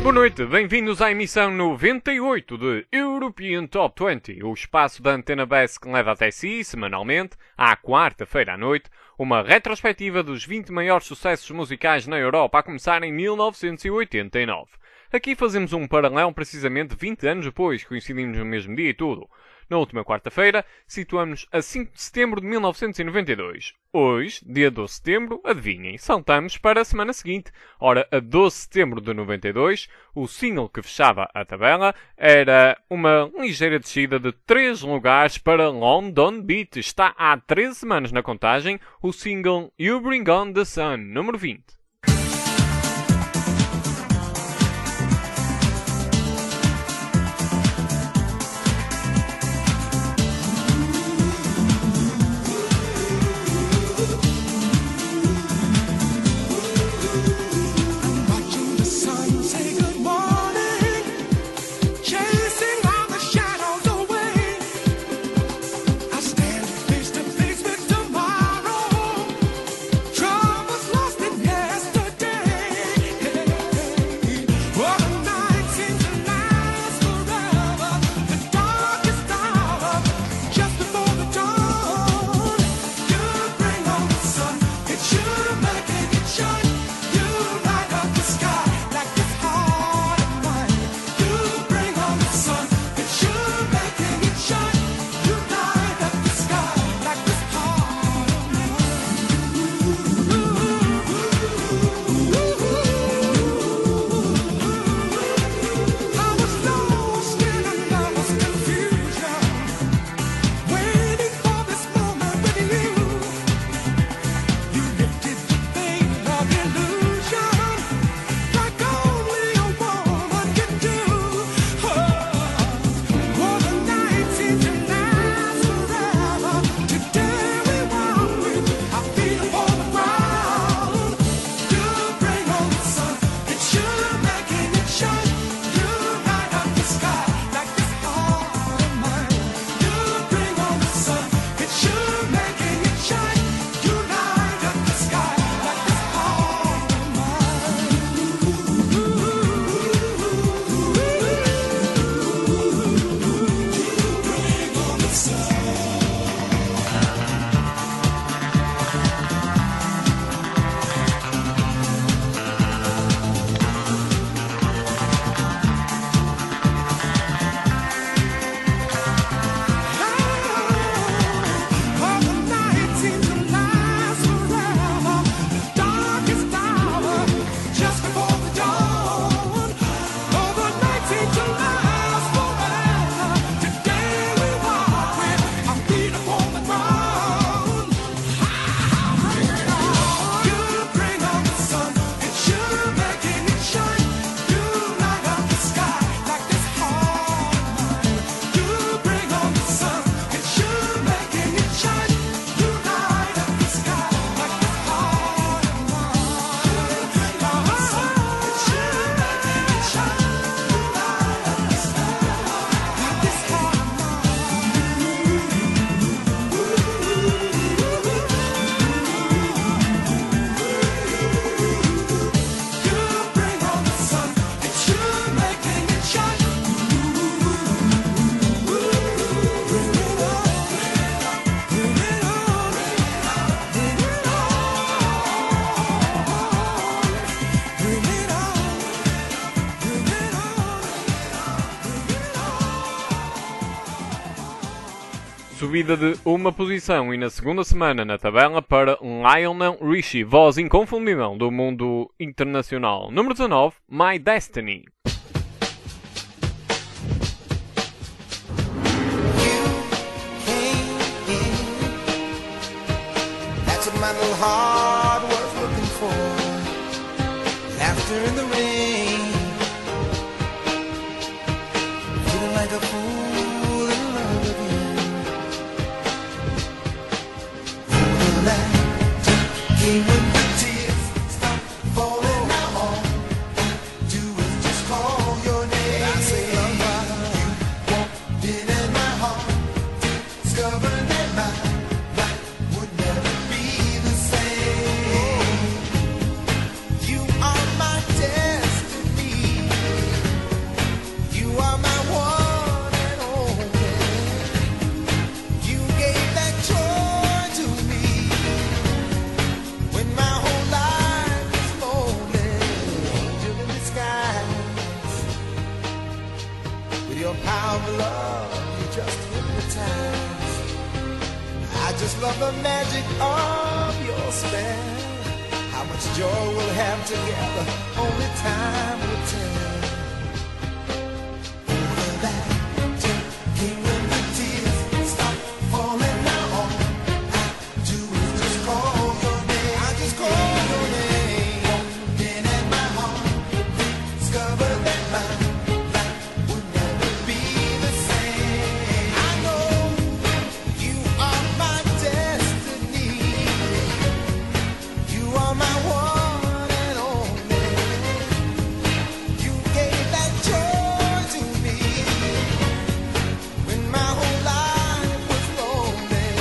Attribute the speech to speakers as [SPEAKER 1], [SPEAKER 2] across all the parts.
[SPEAKER 1] Boa noite, bem-vindos à emissão 98 de European Top 20, o espaço da Antena Bass que leva até si, semanalmente, à quarta-feira à noite, uma retrospectiva dos 20 maiores sucessos musicais na Europa a começar em 1989. Aqui fazemos um paralelo precisamente 20 anos depois, coincidimos no mesmo dia e tudo. Na última quarta-feira, situamos-nos a 5 de setembro de 1992. Hoje, dia 12 de setembro, adivinhem, saltamos para a semana seguinte. Ora, a 12 de setembro de 92, o single que fechava a tabela era uma ligeira descida de 3 lugares para London Beat. Está há 13 semanas na contagem, o single You Bring On The Sun, número 20. Subida de uma posição e na segunda semana na tabela para Lionel Richie, voz inconfundível do mundo internacional. Número 19, My Destiny.
[SPEAKER 2] Discover that my life would never be the same. hypnotized. I just love the magic of your spell. How much joy we'll have together, only time will tell. Over that taking when the tears stop falling now, all I do is just call your name. I just call your name. Walking in my heart, discover that my life would never be the same. I know you are my destiny. You are my one and only. You gave that joy to me when my whole life was lonely.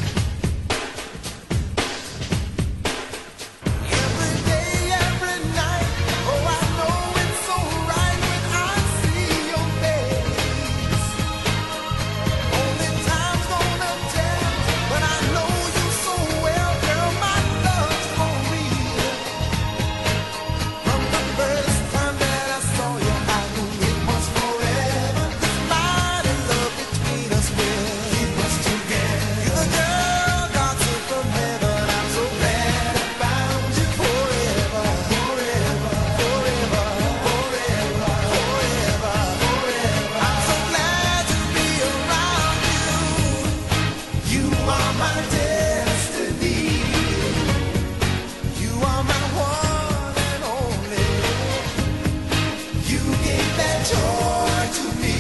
[SPEAKER 2] Every day, every night, oh I know it's so right when I see your face. Only time's gonna tell, but I know you so well, girl, my love's for real. From the first time that I saw you, I knew it was forever. This mighty love between us will keep us together. You're the girl God sent from heaven. I'm so glad I found you forever, forever, forever, forever, forever, forever. I'm so glad to be around you. You are my destiny. You are my one and only. You gave that joy to me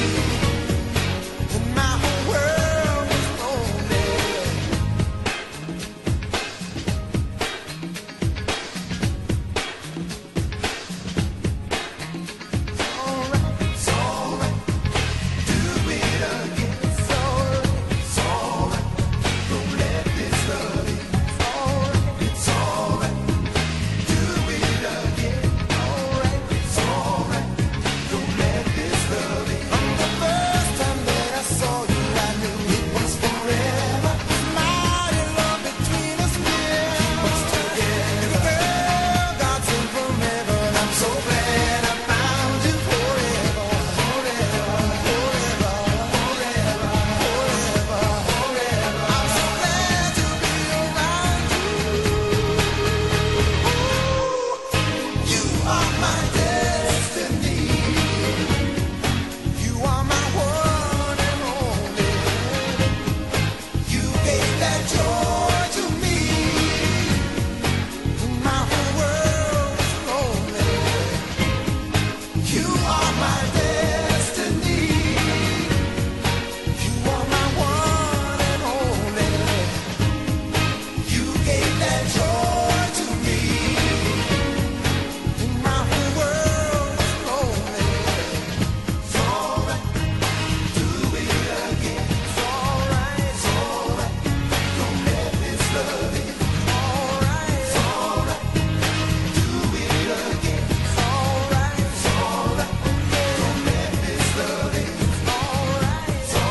[SPEAKER 2] when my whole world was lonely. It's alright, do it again. It's alright, don't let this love in. It's alright, do it again. It's alright, don't let this love in. From the first time that I saw you, I knew it was forever. This mighty love between us will keep us together. You're the girl God sent from heaven. I'm so glad I found you forever, forever, forever, forever, forever, forever. I'm so glad to be around you. You are my destiny. You are my one and only. You gave that joy to me when my whole world was lonely. You are my destiny. You are my one and only. You gave that joy to me when my whole world was lonely. It's alright, do it again. It's alright, don't let this love in. It's alright, do it again. It's alright, don't let this love in. It's alright, do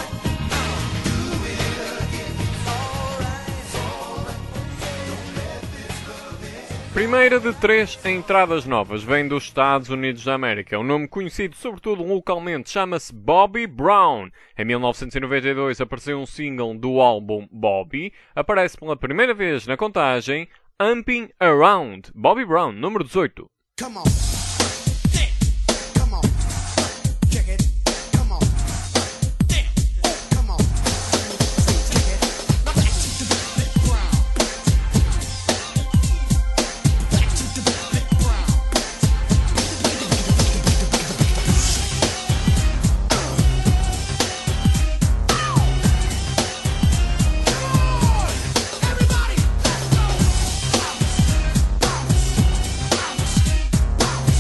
[SPEAKER 2] it again. It's alright, don't let this love in.
[SPEAKER 1] Primeira de três entradas novas vem dos Estados Unidos da América. O nome conhecido sobretudo localmente chama-se Bobby Brown. Em 1992 apareceu um single do álbum Bobby. Aparece pela primeira vez na contagem Humping Around. Bobby Brown, número 18.
[SPEAKER 2] Come on. Yeah. Come on. Check it. Come on. Yeah. Come on. Check it. Now back to the big ground. Back to the big ground. Everybody, let's go. Bounce, bounce, bounce, bounce.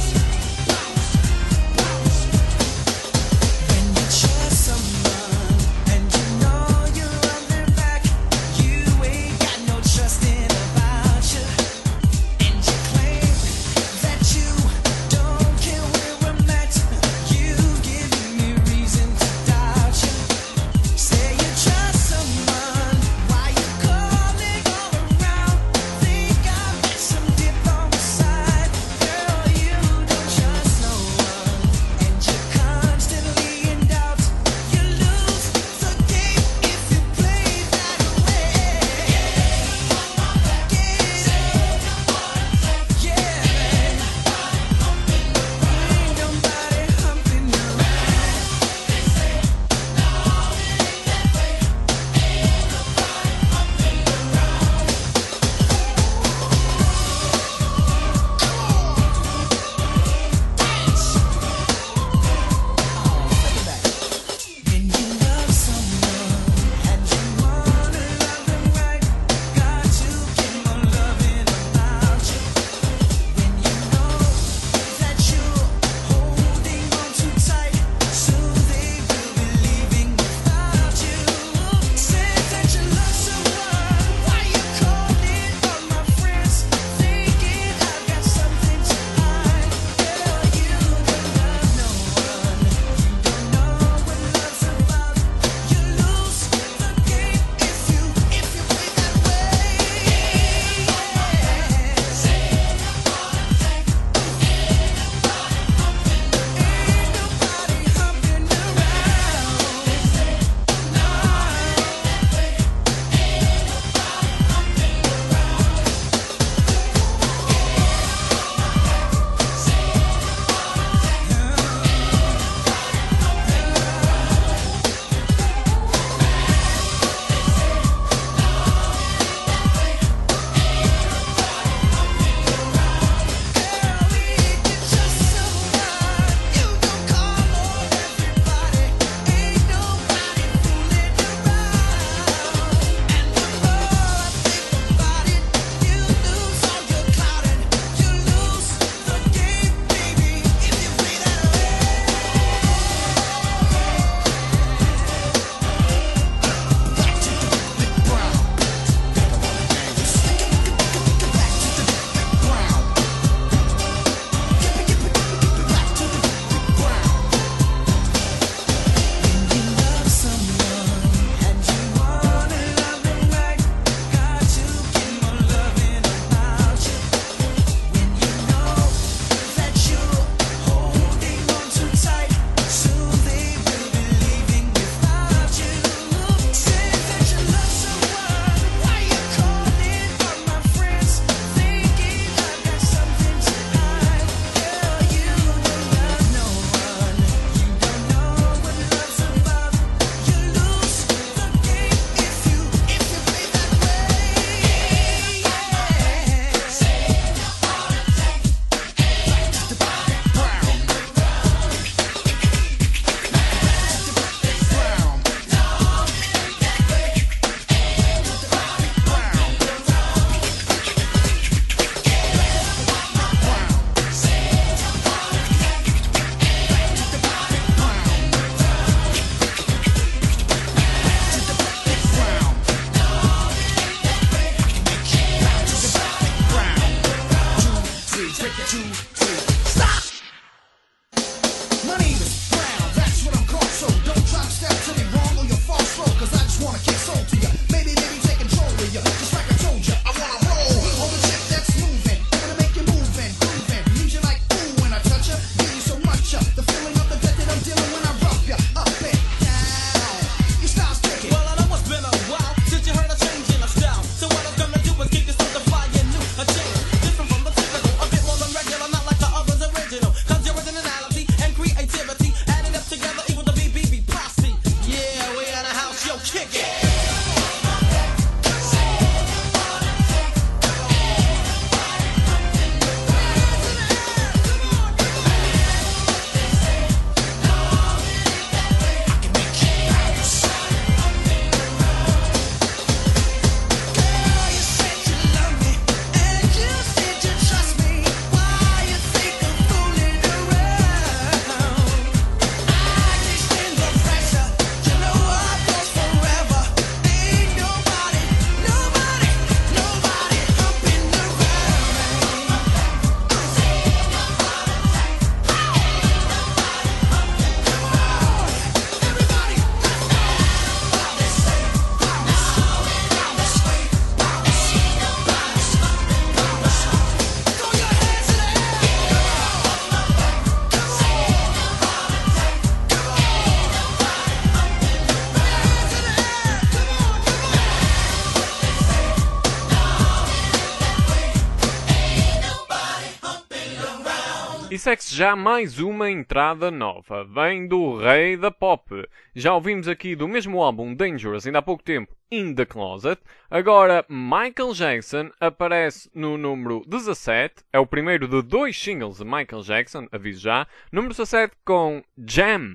[SPEAKER 2] kick it.
[SPEAKER 1] E segue-se já mais uma entrada nova. Vem do rei da pop. Já ouvimos aqui do mesmo álbum Dangerous ainda há pouco tempo, In The Closet. Agora Michael Jackson aparece no número 17. É o primeiro de 2 singles de Michael Jackson, aviso já. Número 17 com Jam.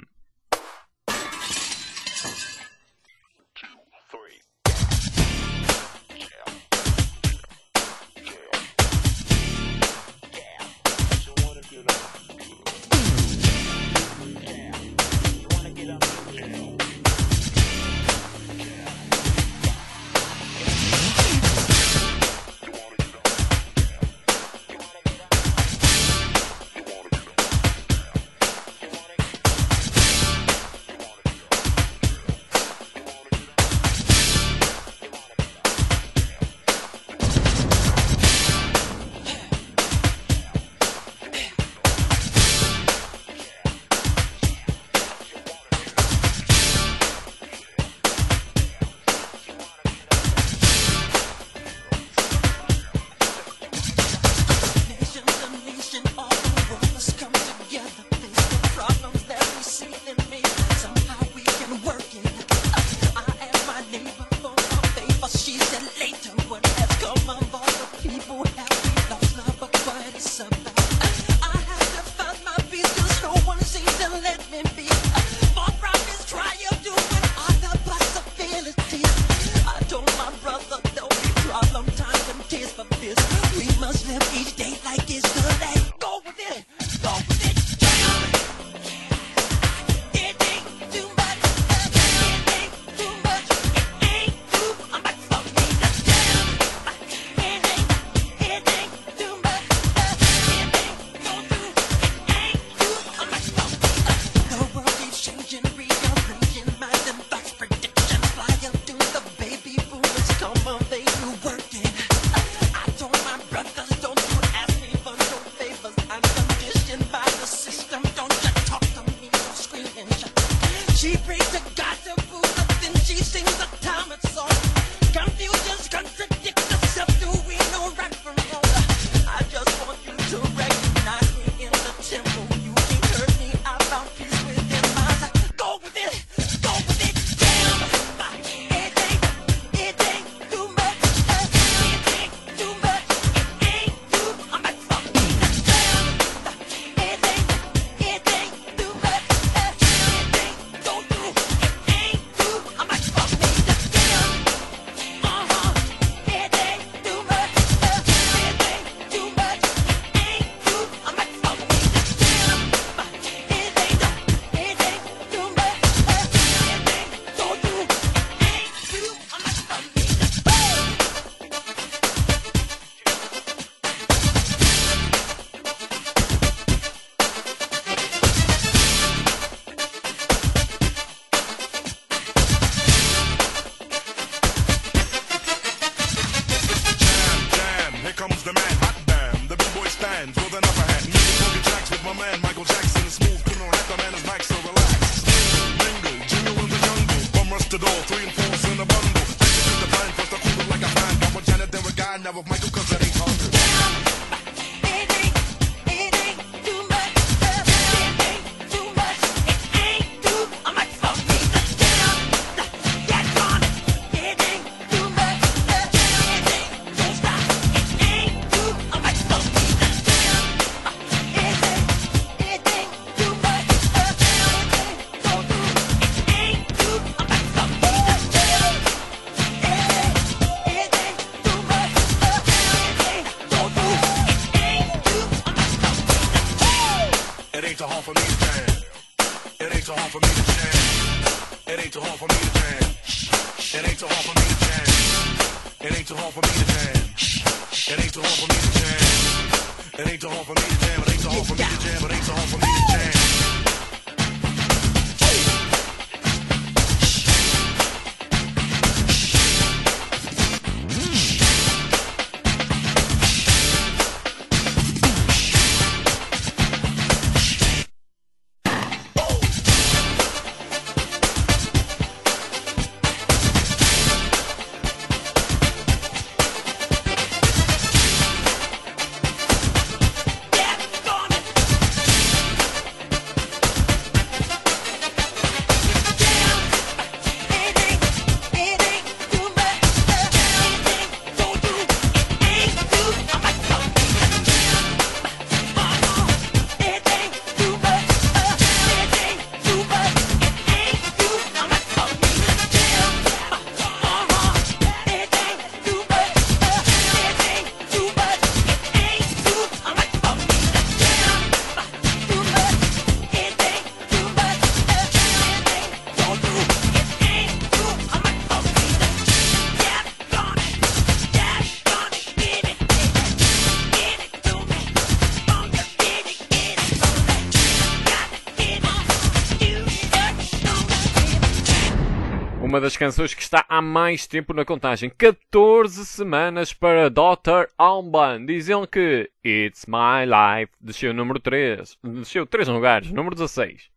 [SPEAKER 3] hard for me to jam. It ain't too hard for me to jam. It ain't too hard for me to jam. It ain't too hard for me to jam. It ain't too hard for me to jam. It ain't too hard for me to jam. It ain't too hard for me to jam.
[SPEAKER 1] Uma das canções que está há mais tempo na contagem. 14 semanas para Dr. Alban. Dizem que It's My Life desceu número 3. Desceu 3 lugares. Número 16.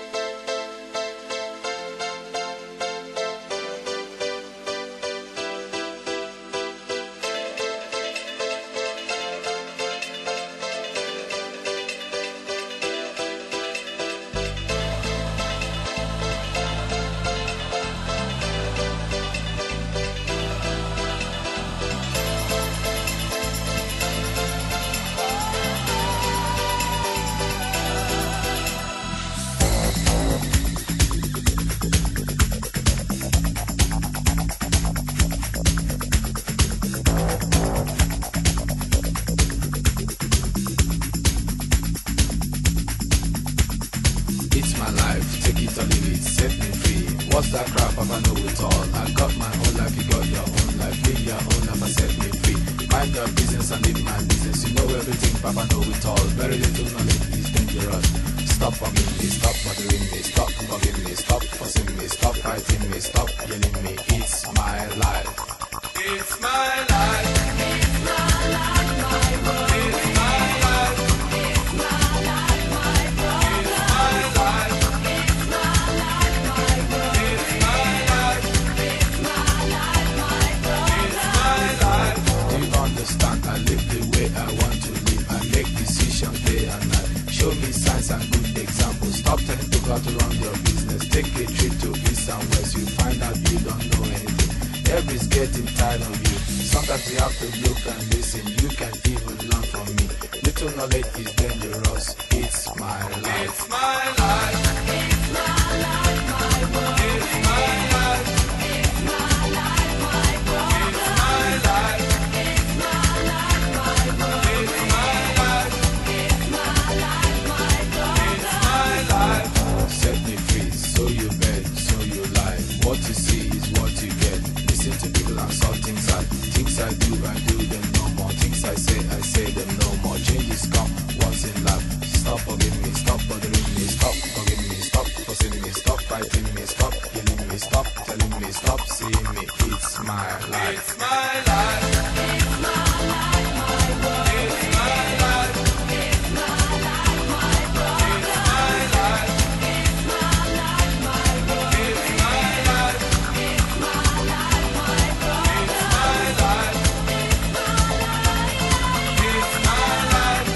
[SPEAKER 4] It's my life, take it or leave it, set me free. What's that crap? I know it all. I got my own life, you got your own life. Live your own life and set me free. Mind your business and live my business. You know everything, Papa know it all. Very little knowledge is dangerous. Stop bugging me, stop bothering me, stop bugging me, stop fussing me, stop fighting me, stop yelling me. It's my life.
[SPEAKER 3] It's my life.
[SPEAKER 2] It's my life, my world.
[SPEAKER 3] It's my life.
[SPEAKER 2] It's my life, my brother.
[SPEAKER 3] It's my life.
[SPEAKER 2] It's my life, my world.
[SPEAKER 3] It's my life.
[SPEAKER 2] It's my life, my brother.
[SPEAKER 3] It's my life.
[SPEAKER 4] Do you understand? I live the way I want to live. I make decisions day and night. Show me signs and good examples. Stop telling people how to run your business. Take a trip to east and west. You find out you don't know anything. Everybody's getting tired of you. Sometimes we have to look and listen. You can even learn from me. Little knowledge is dangerous. It's my life.
[SPEAKER 3] It's my life.
[SPEAKER 2] It's my life, my world.
[SPEAKER 3] It's my life.
[SPEAKER 2] It's my life, my brother.
[SPEAKER 3] It's my life.
[SPEAKER 2] It's my life, my world.
[SPEAKER 3] It's my life.
[SPEAKER 2] It's my life, my brother.
[SPEAKER 3] It's my life.
[SPEAKER 4] Set me free, so you bet, so you lie. What you see is what you get. Listen to people and saw things I do them no more. Things I say them no more. Changes come once in life. Stop forgiving me, stop bothering me, stop forgiving me, stop fussing me, stop fighting me, stop killing me, stop telling me, stop seeing me. It's my life.
[SPEAKER 3] It's my life.
[SPEAKER 2] It's my life, my world.
[SPEAKER 3] It's my life.
[SPEAKER 2] It's my life, my brother.
[SPEAKER 3] It's my life.
[SPEAKER 2] It's my life, my world.
[SPEAKER 3] It's my life.
[SPEAKER 2] It's my life, my brother.
[SPEAKER 3] It's my life.
[SPEAKER 2] It's my life.
[SPEAKER 3] It's my life.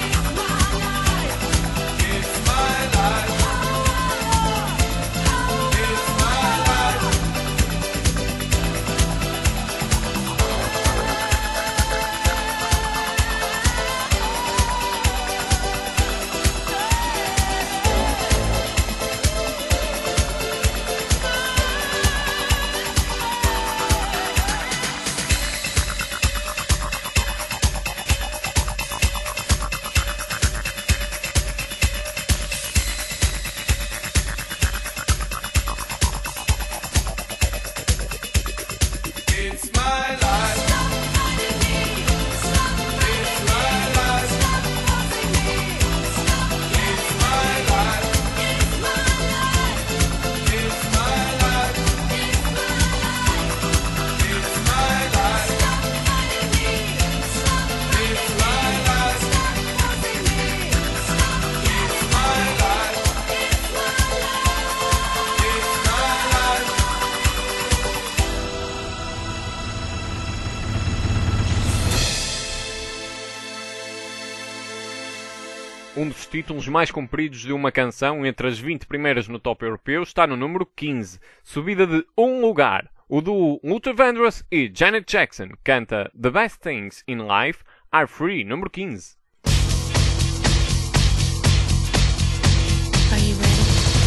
[SPEAKER 2] It's my life.
[SPEAKER 3] It's my life.
[SPEAKER 1] um dos títulos mais compridos de uma canção entre as 20 primeiras no top europeu, está no número 15, subida de um lugar. O duo Luther Vandross e Janet Jackson canta The Best Things in Life Are Free, número 15.
[SPEAKER 5] Are you ready?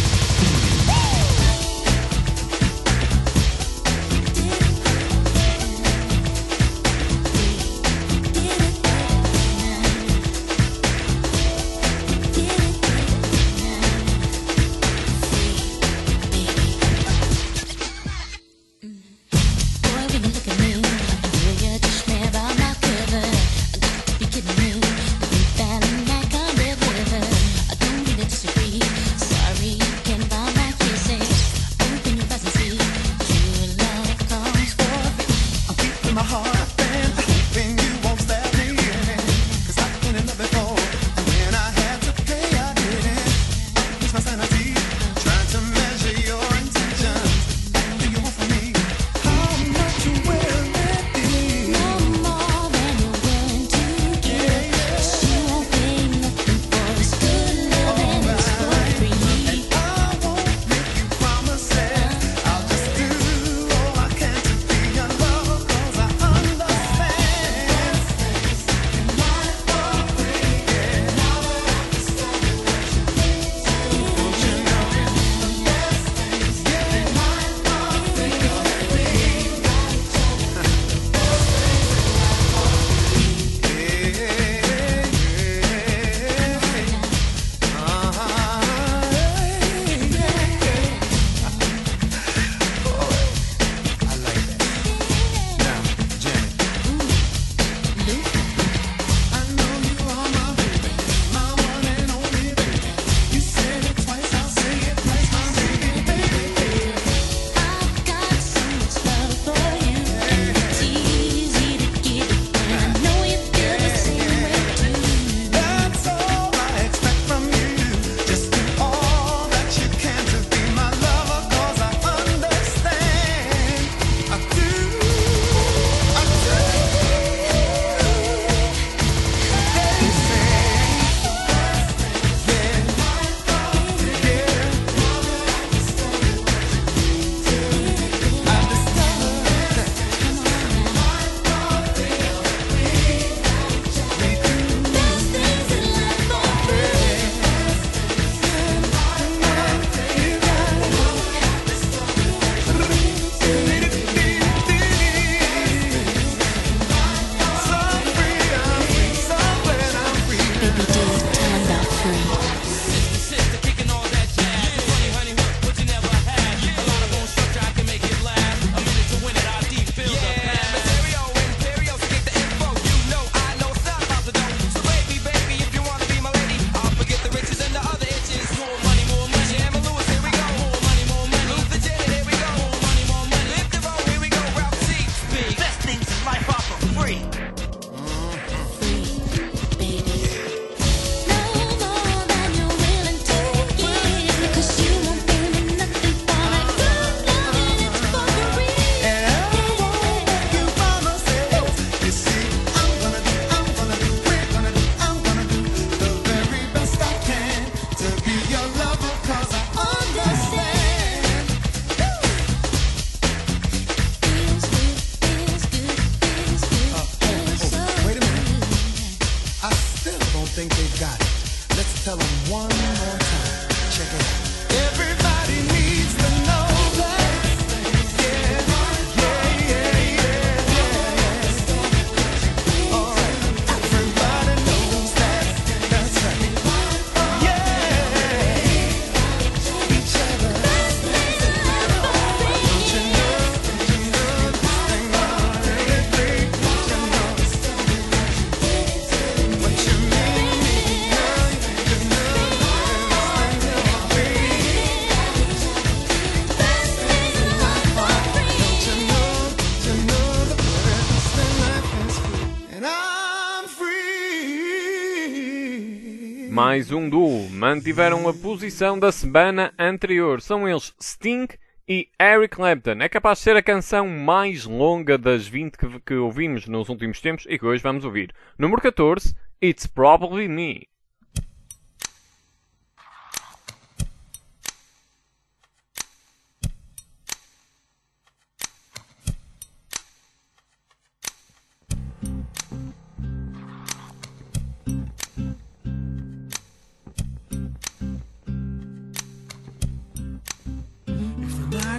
[SPEAKER 1] Mais um duo mantiveram a posição da semana anterior. São eles Sting e Eric Clapton. É capaz de ser a canção mais longa das 20 que ouvimos nos últimos tempos e que hoje vamos ouvir. Número 14, It's Probably Me.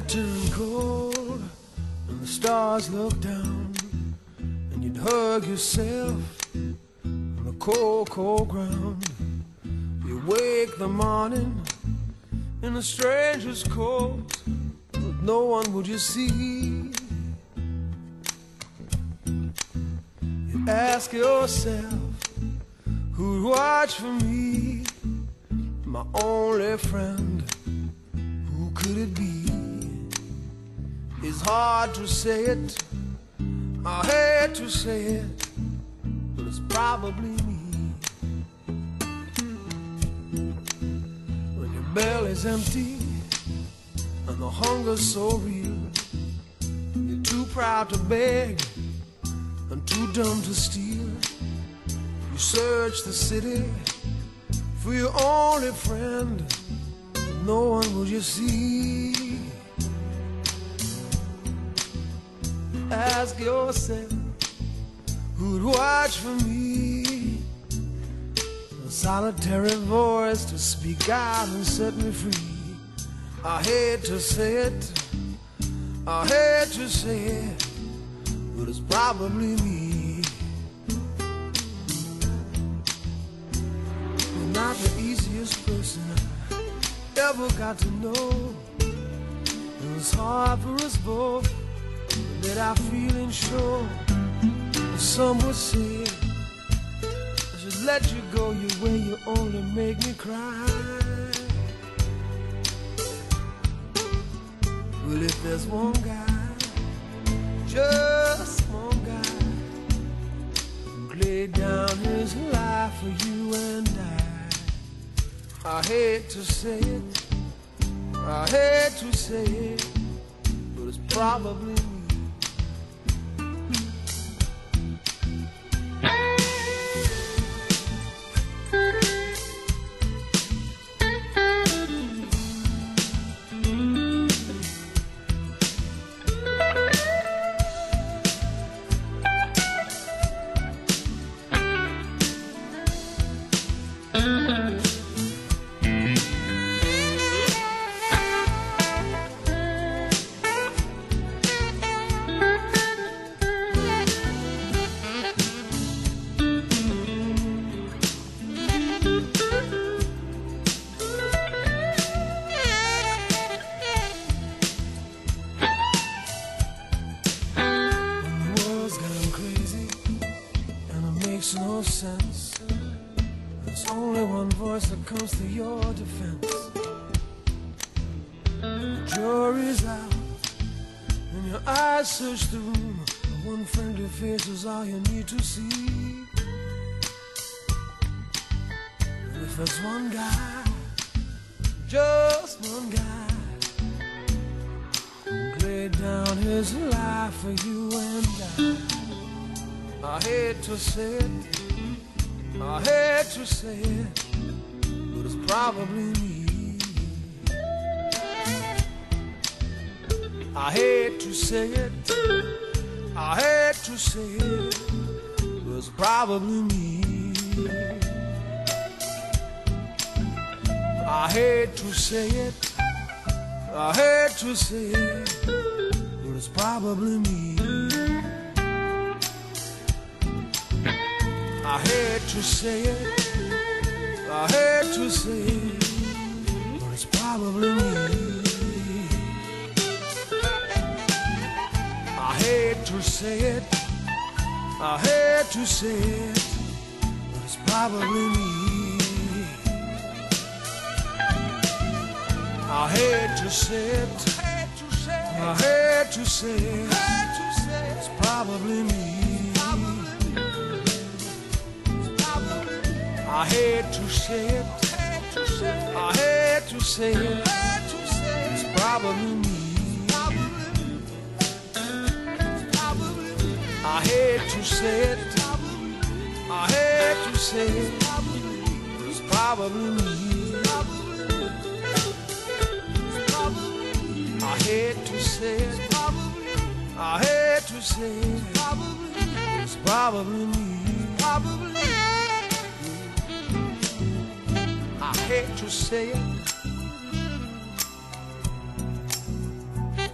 [SPEAKER 6] turn cold and the stars look down, and you'd hug yourself on the cold, cold ground. You wake the morning in a stranger's coat, but no one would you see. You ask yourself, who'd watch for me, my only friend? Who could it be? It's hard to say it, I hate to say it, but it's probably me. When your belly's empty and the hunger's so real, you're too proud to beg and too dumb to steal. You search the city for your only friend, but no one will you see. Ask yourself, who'd watch for me? A solitary voice to speak out and set me free. I hate to say it, I hate to say it, but it's probably me. You're not the easiest person I ever got to know. It was hard for us both, that I feeling sure. Some would say I should let you go your way, you only make me cry. Well, if there's one guy, just one guy, who laid down his life for you and I hate to say it, I hate to say it, but it's probably me. No sense. There's only one voice that comes to your defense. The jury's out and your eyes search the room. The one friendly face is all you need to see. And if there's one guy, just one guy, who laid down his life for you and I hate to say it, I hate to say it, but it's probably me. I hate to say it, I hate to say it, but it's probably me. I hate to say it, I hate to say it, but it's probably me. I hate to say it, I hate to say it, but it's probably me. I hate to say it, I hate to say it, but it's probably me. I hate to say it, I hate to say it, it's probably me. I hate to say it, I hate to say it, it's probably me. I hate to say it, I hate to say it, it's probably me. I hate to say it, I hate to say it, it's probably me. I hate to say it,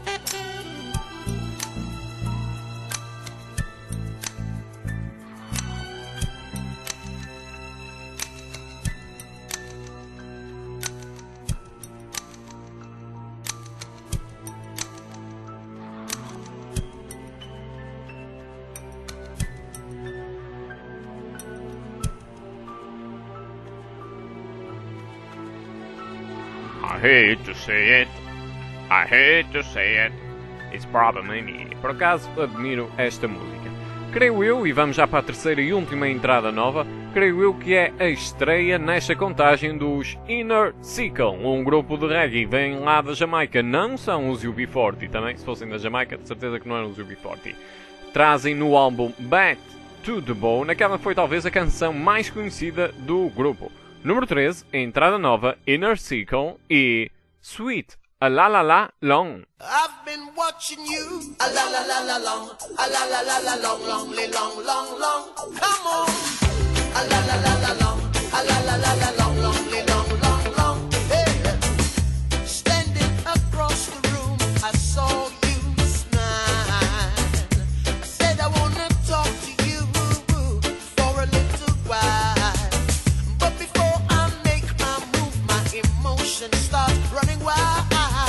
[SPEAKER 1] I hate to say it. I hate to say it. It's probably me. Por acaso, admiro esta música. Creio eu, e vamos já para a terceira e última entrada nova, creio eu que é a estreia nesta contagem dos Inner Circle, um grupo de reggae, vem lá da Jamaica. Não são os UB40, também se fossem da Jamaica, de certeza que não eram os UB40. Trazem no álbum Back to the Bone, aquela foi talvez a canção mais conhecida do grupo. Número 13, entrada nova, Inner Circle e Sweet A La La La Long.
[SPEAKER 2] I've been watching you, a la la la la long, a la la la la long, long, long, long, long. Come on, a la la la la long, a la la la la long, long, long, long, long. Hey, standing across the room, I saw you smile. I said I wanna talk to you for a little while, but before I make my move, my emotions start running wild.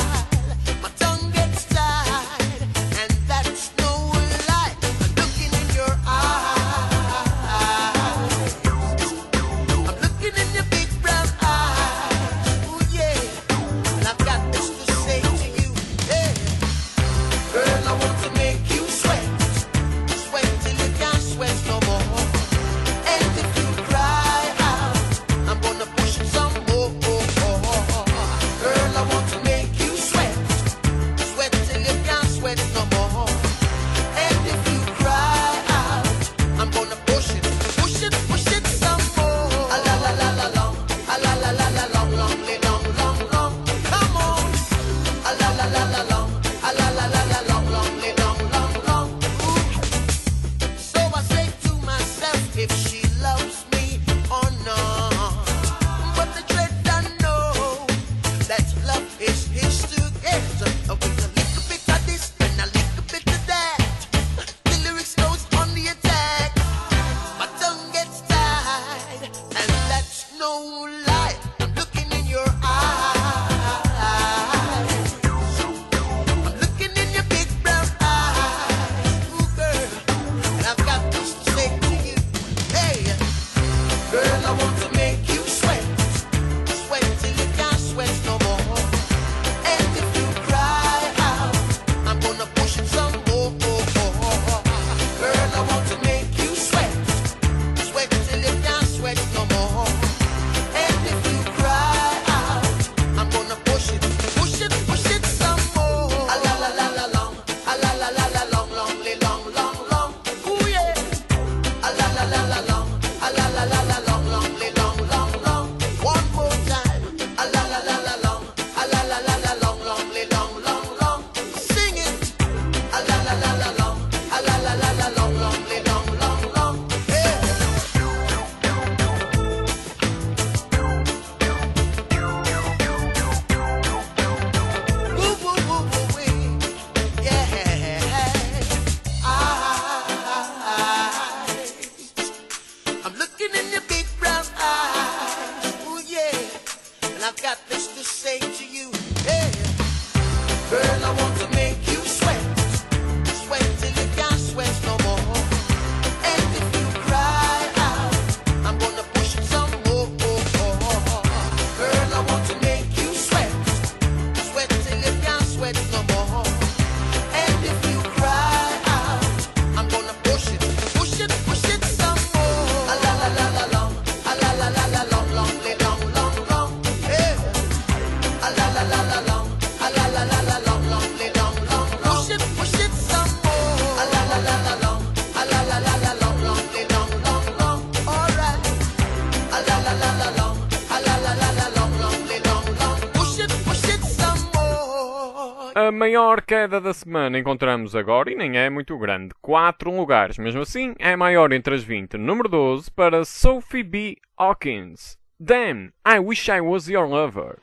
[SPEAKER 1] A maior queda da semana encontramos agora, e nem é muito grande, 4 lugares. Mesmo assim, é maior entre as 20. Número 12 para Sophie B. Hawkins. Damn, I wish I was your lover.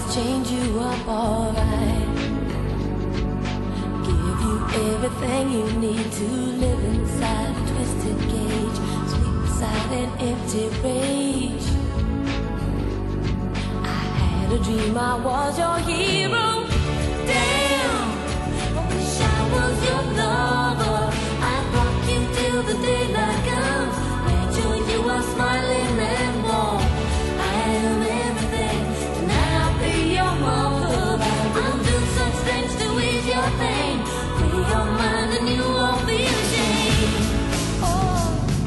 [SPEAKER 5] change you up alright. Give you everything you need to live inside a twisted cage, sleep inside an empty rage. I had a dream I was your hero. Damn, I wish I was your lover. I'd rock you till the daylight comes. Made sure you are smiling and warm. I am everything. Tonight I'll be your mother. I'll do such things to ease your pain. Free your mind and you won't be ashamed. Oh,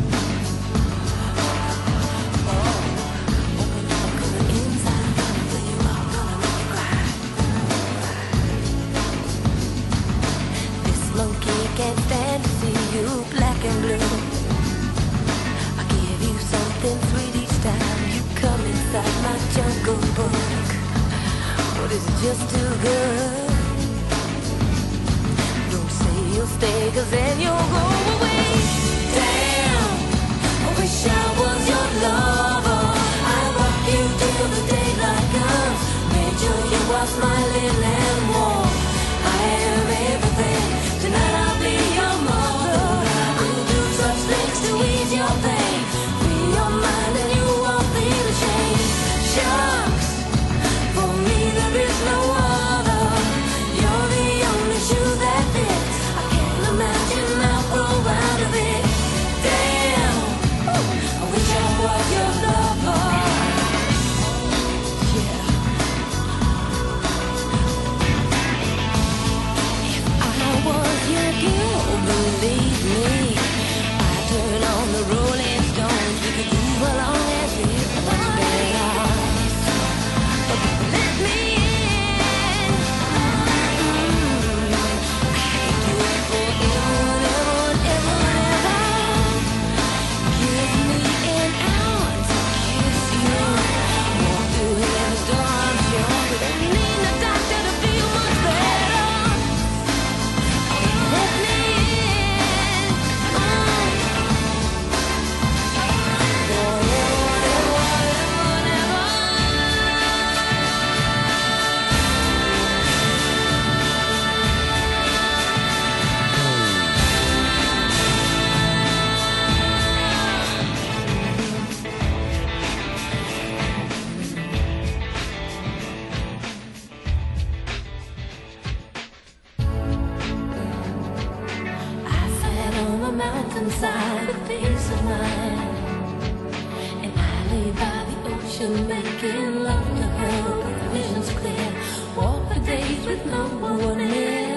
[SPEAKER 5] open up, coming inside. Gonna fill you up, gonna make you cry. This monkey can't stand to see you black and blue. I give you something sweet each time you come inside my jungle book. But is it just too good? Don't say you'll stay, cause then you'll go away. Damn, I wish I was your lover. I'd rock you till the daylight comes. Made sure you are smiling and warm. I am everything. Tonight I'll be your mother. I'll do such things to ease your pain. Free your mind and you won't feel ashamed. Shucks, for me there is no other. You're the only shoe that fits. I can't imagine I'll grow out of it. Damn, I wish I was your lover. Yeah. If I was your girl, believe me, I'd turn on the Rolling Stones. We could move along as if nothing's going on. Let me in. I could do it for anyone, ever. Give me an hour to kiss you. Walk through heaven's door, I'm sure. We don't need no doctor to feel much better. Let me in. I sat on a mountainside with peace of mind, and I lay by the ocean making love to her with visions clear. Walk the days with no one near,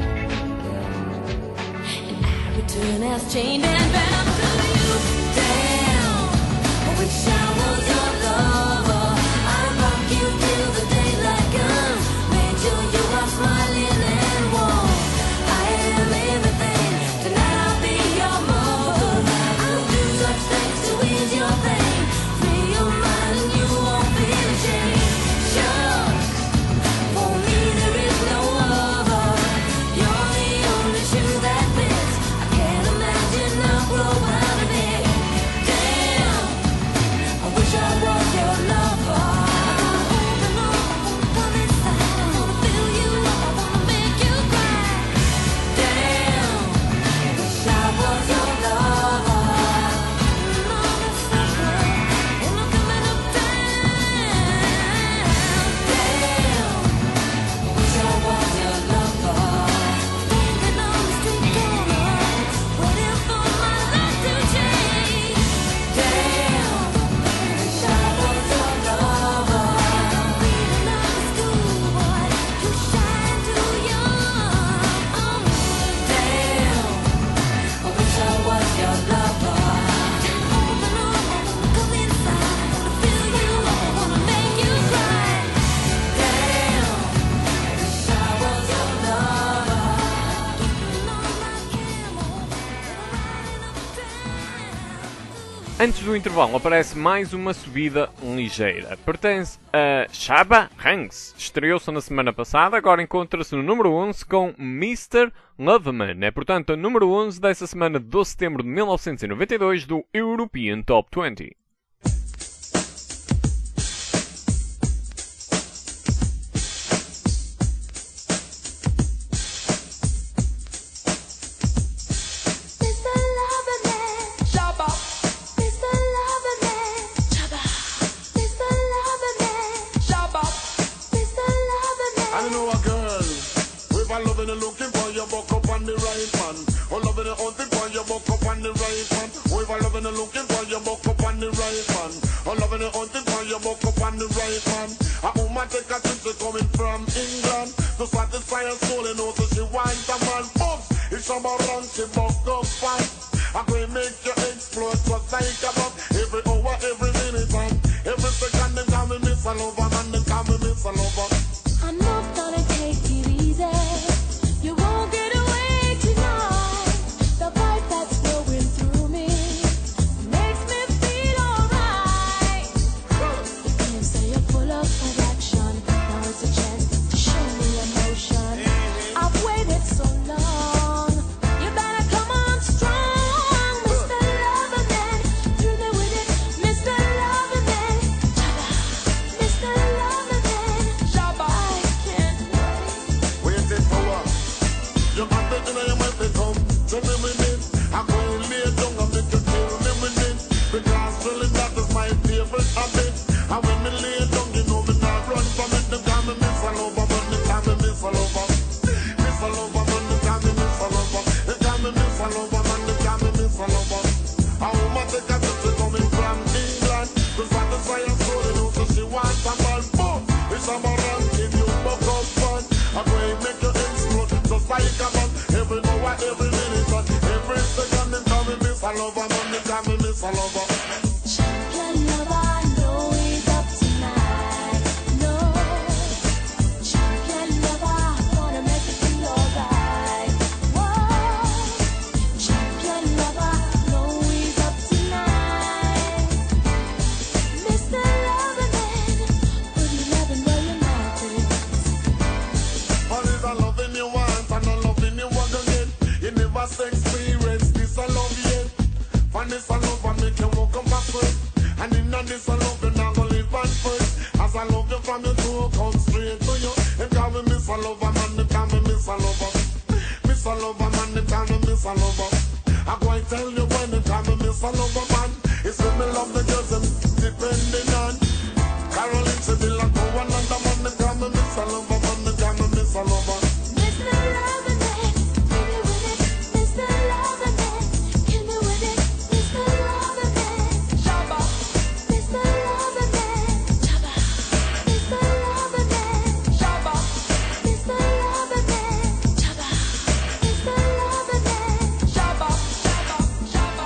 [SPEAKER 5] and I return as chained and bound to you. Damn, I wish I was your lover. I'd rock you till the daylight comes. Made sure you are smiling and warm. I am everything. Tonight I'll be your mother. I'll do such things to ease your pain. Free your mind and you won't feel ashamed. Shucks, for me there is no other. You're the only shoe that fits. I can't imagine I'll grow out of it. Damn, I wish I was your lover. Open up, come inside. I wanna fill you up, I wanna make you cry. Damn, I wish I was your lover. And all the supper, and I'm coming uptown. Damn, I wish I was your lover. Standing on the street corner, waiting for my life to change. Damn, I wish I was your lover. Beating up a schoolboy, too shy and too young. Damn, I wish I was your lover. Open up, come inside. I wanna fill you up, I wanna make you cry. Damn, I wish I was your lover. Getting on my camel, riding uptown.
[SPEAKER 1] Antes do intervalo aparece mais uma subida ligeira. Pertence a Chaba Ranks. Estreou-se na semana passada, agora encontra-se no número 11 com Mr. Loveman. É, portanto, a número 11 dessa semana de 12 de setembro de 1992 do European Top 20.
[SPEAKER 3] buck up on the right man. Oh, loving the hunting for you, buck up on the right man. Oh, if I loving the looking for you, buck up on the right man. Oh, loving the hunting for you, buck up on the right man. A woman take a trip, she coming from England to satisfy her soul, you know, so she wants a man. Oops, it's about run, she buck up fast. I'm going to make you explode just like a bomb. Every hour, every minute, and every second, they call me Miss Lover, man, they call me Miss Lover.
[SPEAKER 5] I'm not gonna take it easy. You won't get away tonight. The vibe that's flowing through me makes me feel alright. You can say you're full of action. Now it's a chance to show me emotion. I've waited so long. You better come on strong, Mr. Loverman. Do me with it, Mr. Loverman. Mr. Loverman. I can't wait.
[SPEAKER 3] Waiting for what? You have to know you might become. Tell me with it. I'm going to lay down and make you kill me with it. Because really that is my favorite habit. And when me lay down, you know me not run from it. They call me Miss Lover, man, they call me Miss Lover. Miss Lover, man, they call me Miss Lover. They call me Miss Lover, man, they call me Miss Lover. A woman take a trip, she coming from England to satisfy her soul, you know, so she wants a man. Boom! It's a man, give you buck up fun. I'm going to make you explode just like a bomb. Every hour, every minute, and every second, they call me Miss Lover, man, they call me Miss Lover.
[SPEAKER 5] Champion lover, know he's up tonight. No, champion lover, wanna make you feel alright. Whoa, champion lover, know he's up tonight. Mr. Loverman, put your loving where your mouth is.
[SPEAKER 3] All is a loving you want and a loving you want to get. You never experience this a love yet. Find this a love and make you walk up backward. And in this a love you not gonna live on first. As I love you from your toe, come straight to you. They call me Miss Lover, man, they call me Miss Lover. Miss Lover, man, they call me Miss Lover. I'm going to tell you when they call me Miss Lover, man. It's when me love the girls and depending on Caroline, she be like, oh, another man, they call me Miss Lover, man, they call me Miss Lover.
[SPEAKER 5] Mr. Loverman, give me with it, Mr. Loverman, give me with it, Mr. Loverman, Shabba, Mr. Loverman, Shabba, Mr. Loverman, Shabba, Mr. Loverman, Shabba, Mr. Loverman, Shabba, Shabba, Shabba,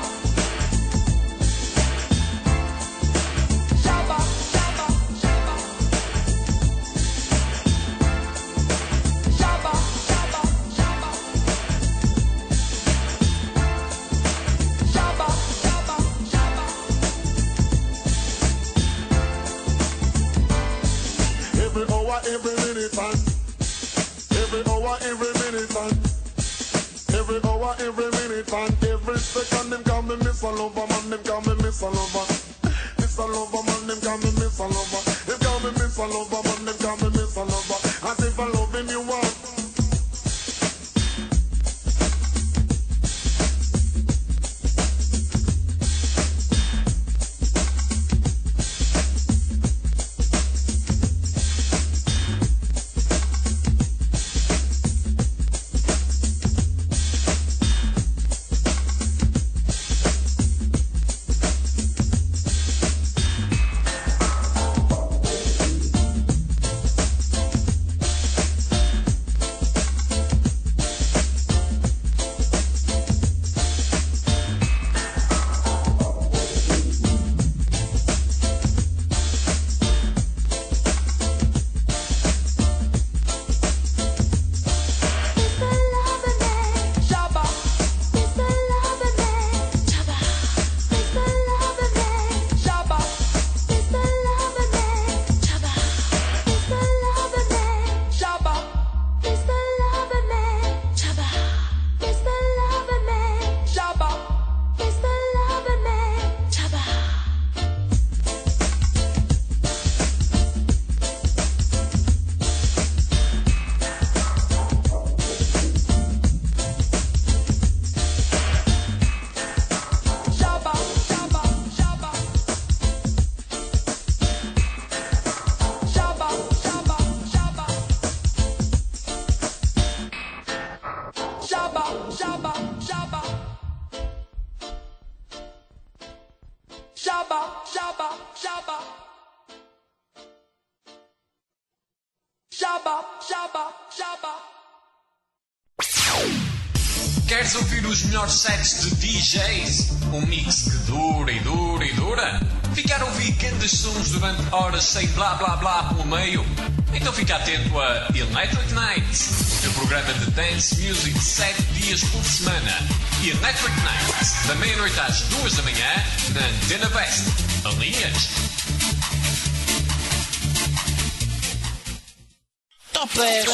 [SPEAKER 5] Shabba, Shabba, Shabba. Shabba, shabba, shabba. Shabba, shabba, shabba.
[SPEAKER 3] Every hour, every minute, and every hour, every minute, and every hour, every minute, and every second, them call me Miss Lover, man, them call me Miss Lover. Miss Lover, man, them call me Miss Lover. They call me Miss Lover, man, them call me Miss Lover. As if I'm loving you want.
[SPEAKER 6] Shabba, shabba, shabba. Shabba, shabba, shabba. Shabba, shabba, shabba.
[SPEAKER 7] Queres ouvir os melhores sets de DJs? Um mix que dura e dura e dura? Ficar a ouvir grandes sons durante horas sem blá blá blá pelo meio? Então fica atento a Electric Nights, o teu programa de dance music 7 dias por semana. Electric Nights, da meia-noite às 2 da manhã, na Antena Best. Alinhas?
[SPEAKER 8] Top 10.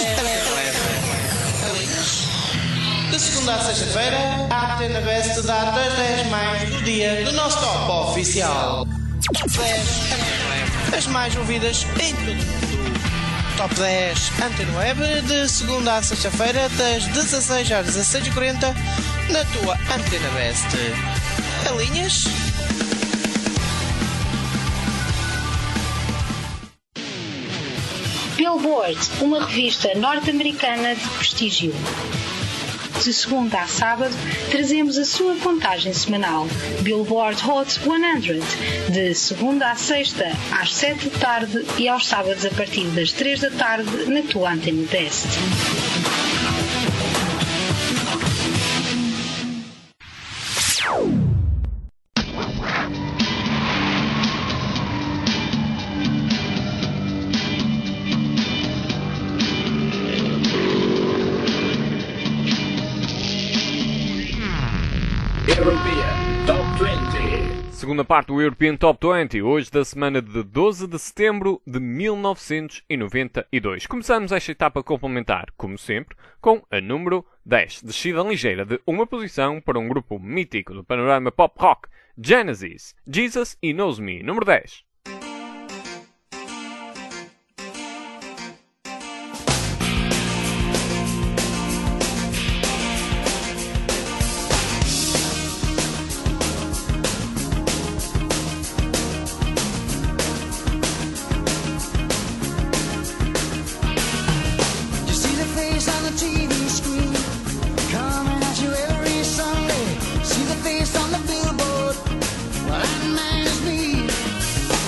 [SPEAKER 8] De segunda a sexta-feira, a Antena Best dá-te as 10 mais do dia do nosso top oficial. Top 10. As mais ouvidas em todo o mundo. Top 10 Antena Web, de segunda a sexta-feira, das 16 às 16h40, na tua Antena Best. Alinhas?
[SPEAKER 9] Billboard, uma revista norte-americana de prestígio. De segunda a sábado, trazemos a sua contagem semanal, Billboard Hot 100, de segunda a sexta, às 7 da tarde e aos sábados a partir das 3 da tarde, na tua Antena Best.
[SPEAKER 1] Segunda parte do European Top 20, hoje da semana de 12 de setembro de 1992. Começamos esta etapa complementar, como sempre, com a número 10, descida ligeira de uma posição para um grupo mítico do panorama pop rock, Genesis, Jesus e Knows Me, número 10.
[SPEAKER 2] You see the face on the TV screen, coming at you every Sunday. See the face on the billboard, well that man is me.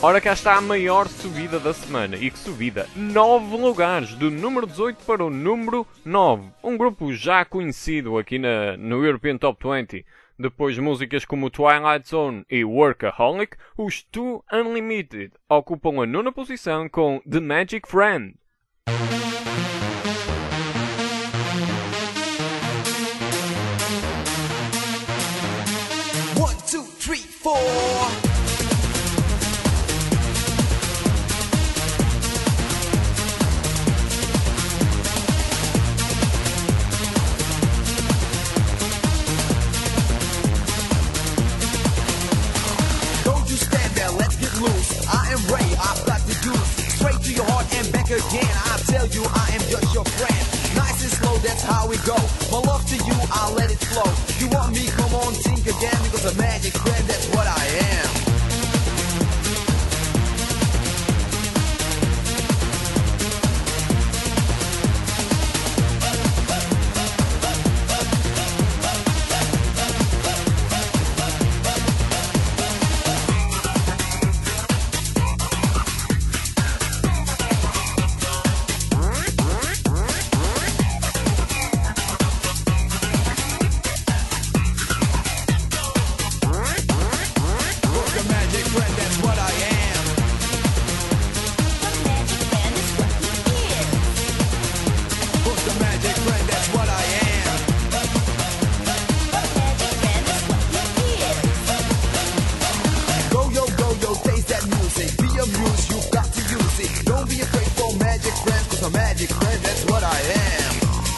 [SPEAKER 1] Ora, cá está a maior subida da semana. E que subida! 9 lugares, do número 18 para o número 9. Um grupo já conhecido aqui no European Top 20. Depois de músicas como Twilight Zone e Workaholic, os Two Unlimited ocupam a 9ª posição com The Magic Friend.
[SPEAKER 2] One, two, three, four. Don't you stand there, let's get loose. I am Ray, I've got the juice. Straight to your heart and back again. I tell you, I am just your friend. Nice and slow, that's how we go. My love to you, I'll let it flow. You want me, come on, think again. Because a magic friend, that's what I am. What's a magic friend, that's what I am. What's a magic friend, that's what I am. Go yo, taste that music. Be amused, you've got to use it. Don't be afraid for magic friend, cause a magic friend, that's what I am.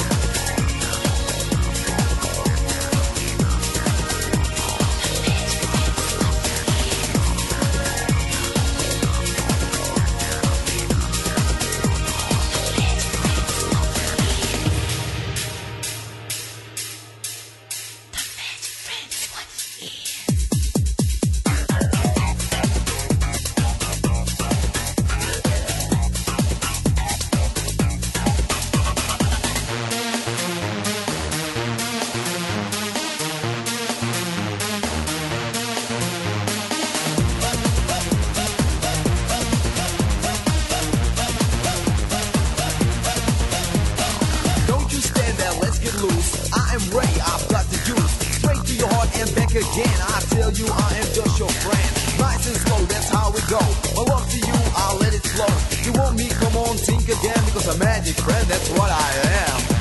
[SPEAKER 2] Don't you stand there, let's get loose. I am Ray, I've got the juice. Straight to your heart and back again. I tell you, I am just your friend. Nice and slow, that's how we go. My love to you, I'll let it flow. You want me, come on, think again. Because a magic friend, that's what I am.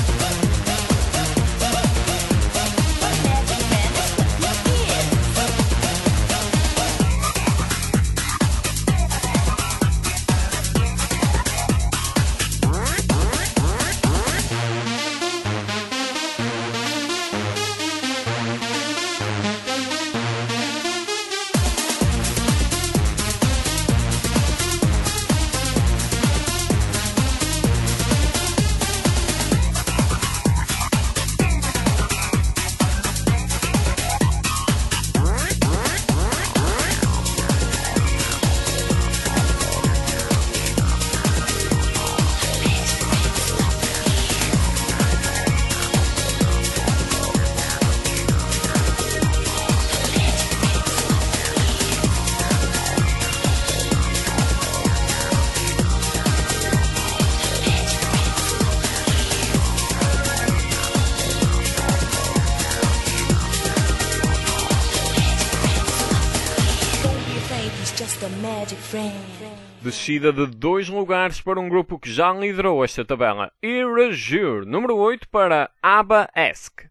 [SPEAKER 1] Descida de 2 lugares para um grupo que já liderou esta tabela. Erasure, número 8 para ABBA-esque.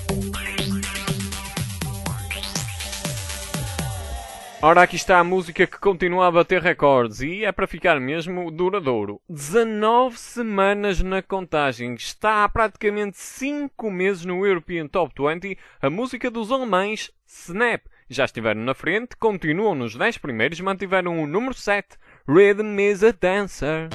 [SPEAKER 1] Ora, aqui está a música que continua a bater recordes e é para ficar mesmo duradouro. 19 semanas na contagem. Está há praticamente 5 meses no European Top 20 a música dos alemães Snap. Já estiveram na frente, continuam nos 10 primeiros, mantiveram o número 7. Rhythm is a Dancer.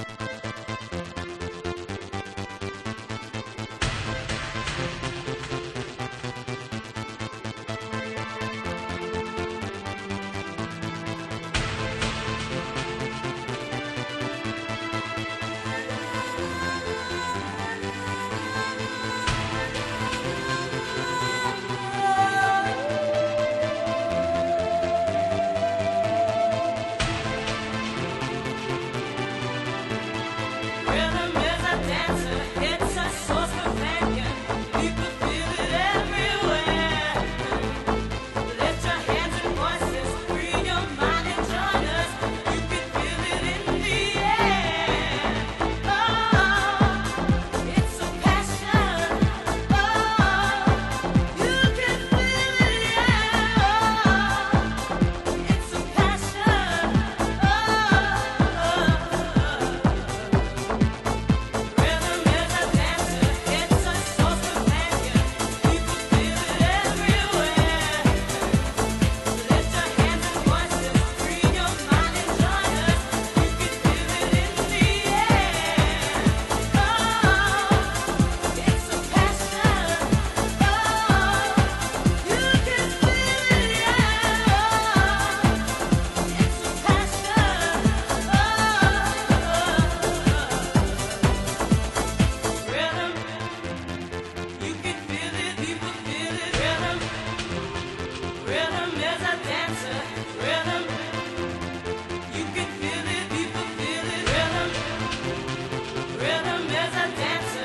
[SPEAKER 5] Rhythm is a dancer, it's a source companion. People feel it everywhere. Lift your hands and voices, free your mind and join us. You can feel it in the air. Oh, it's a passion. Oh, you can feel it, yeah. Oh, it's a passion. Oh. Rhythm is a dancer, it's a source companion. People feel it everywhere. Lift your hands and voices, free your mind and join us. You can feel it in the air. Oh, it's a passion. Oh, you can feel it, Rhythm is a dancer. Rhythm, you can feel it, people feel it. Rhythm is a dancer.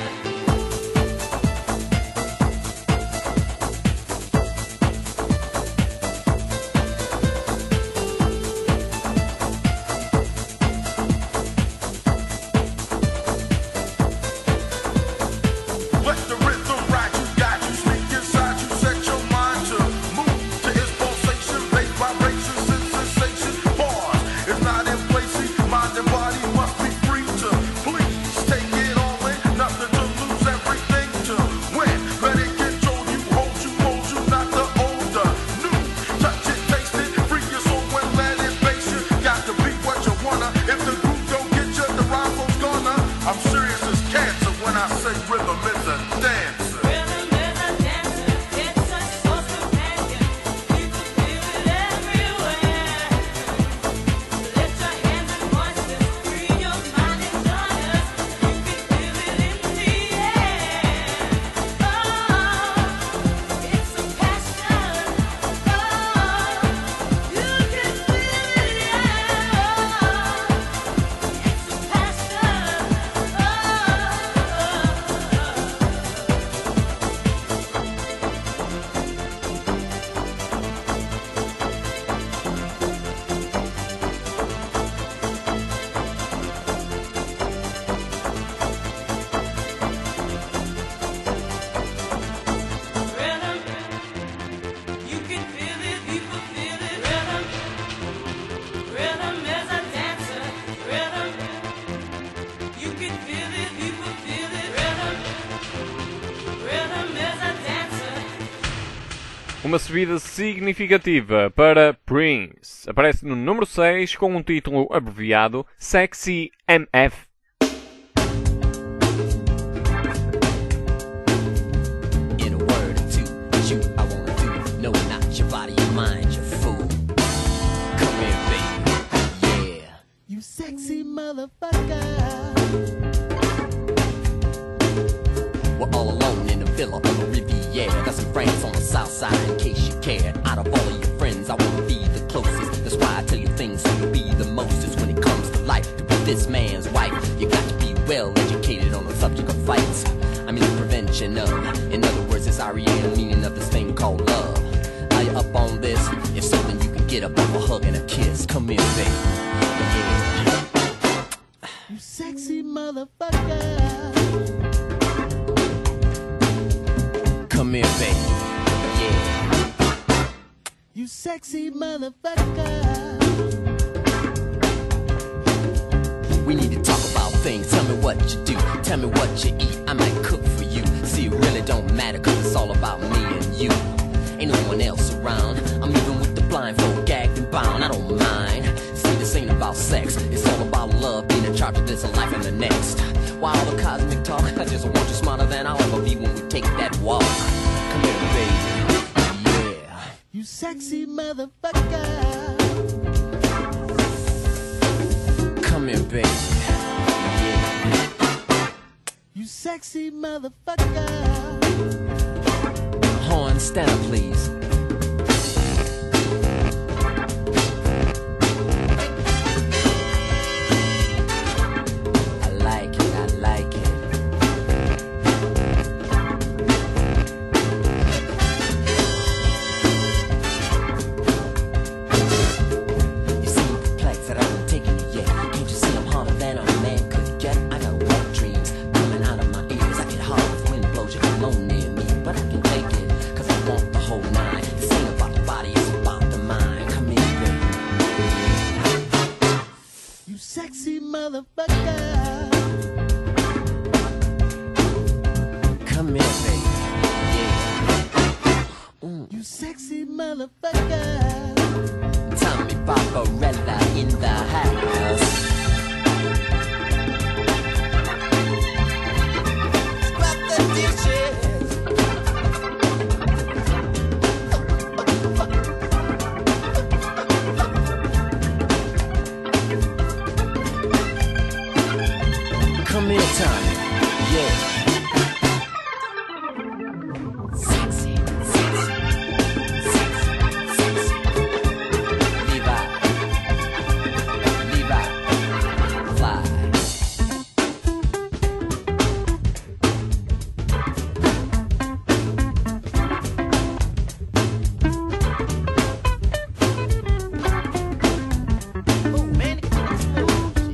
[SPEAKER 3] Let the rhythm ride you, got you, sneak inside you, set your mind to move to its pulsation, bass vibrations and sensations. Bars is not in place, mind and body must be free to please take it all in, nothing to lose, everything to win. Let it control you, hold you, not the older, new. Touch it, taste it, free your soul and let it base you. Got to be what you wanna. If the group don't get you, the rival's gonna. I'm serious as cancer when I say rhythm is a dancer.
[SPEAKER 5] Rhythm is a dancer, it's a source companion. People feel it everywhere. Lift your hands and voices, free your mind and join us. You can feel it in the air. Oh, it's a passion. Oh, you can feel it, yeah. Oh, it's a passion. Oh. Rhythm, you can feel it, people feel it. Rhythm is a dancer. Rhythm, you can feel it, people feel it. Rhythm is a dancer.
[SPEAKER 1] Uma subida significativa para Prince. Aparece no número 6 com um título abreviado Sexy MF.
[SPEAKER 10] In a word or two, it's you I wanna do. No, not your body, your mind, you fool. Come here, baby. Yeah. You sexy motherfucker. We're all alone in a villa on the Riviera. Got some friends on the south side in case you care. Out of all of your friends, I wanna be the closest. That's why I tell you things so you'll be the mostest when it comes to life. To be this man's wife, you got to be well educated on the subject of fights. I mean the prevention of. In other words, it's REA, meaning of this thing called love. Are you up on this? If so, then you can get up on a hug and a kiss. Come here, baby. Yeah. You sexy motherfucker. Come here, baby. yeah.
[SPEAKER 6] You sexy motherfucker.
[SPEAKER 10] We need to talk about things. Tell me what you do. Tell me what you eat. I might cook for you. See, it really don't matter, cause it's all about me and you. Ain't no one else around. I'm even with the blindfold, gagged and bound. I don't mind. See, this ain't about sex. It's all about love, being in charge of this life and the next. Why all the cosmic talk? I just want you smarter than I'll ever be when we take that walk. Come here, baby. Yeah.
[SPEAKER 6] You sexy motherfucker.
[SPEAKER 10] Come here, baby. Yeah.
[SPEAKER 6] You sexy motherfucker.
[SPEAKER 10] Horn, stand up, please. I like it, I like it. You seem perplexed that I haven't taken it yet. Can't you see I'm harder than a man could get? I got wet dreams coming out of my ears. I get hard if wind blows you alone near me, but I can take it, cause I want the whole nine. This ain't about the body, it's about the mind. Come here, baby.
[SPEAKER 6] You sexy motherfucker.
[SPEAKER 10] Come here, baby. Yeah.
[SPEAKER 6] You sexy motherfucker.
[SPEAKER 10] Tommy Barbarella in the house.
[SPEAKER 6] Scrap the dishes.
[SPEAKER 10] Come here, Tommy. Yeah. Sexy, sexy, sexy, sexy. Levi, Levi, fly.
[SPEAKER 6] Oh man, it's slow.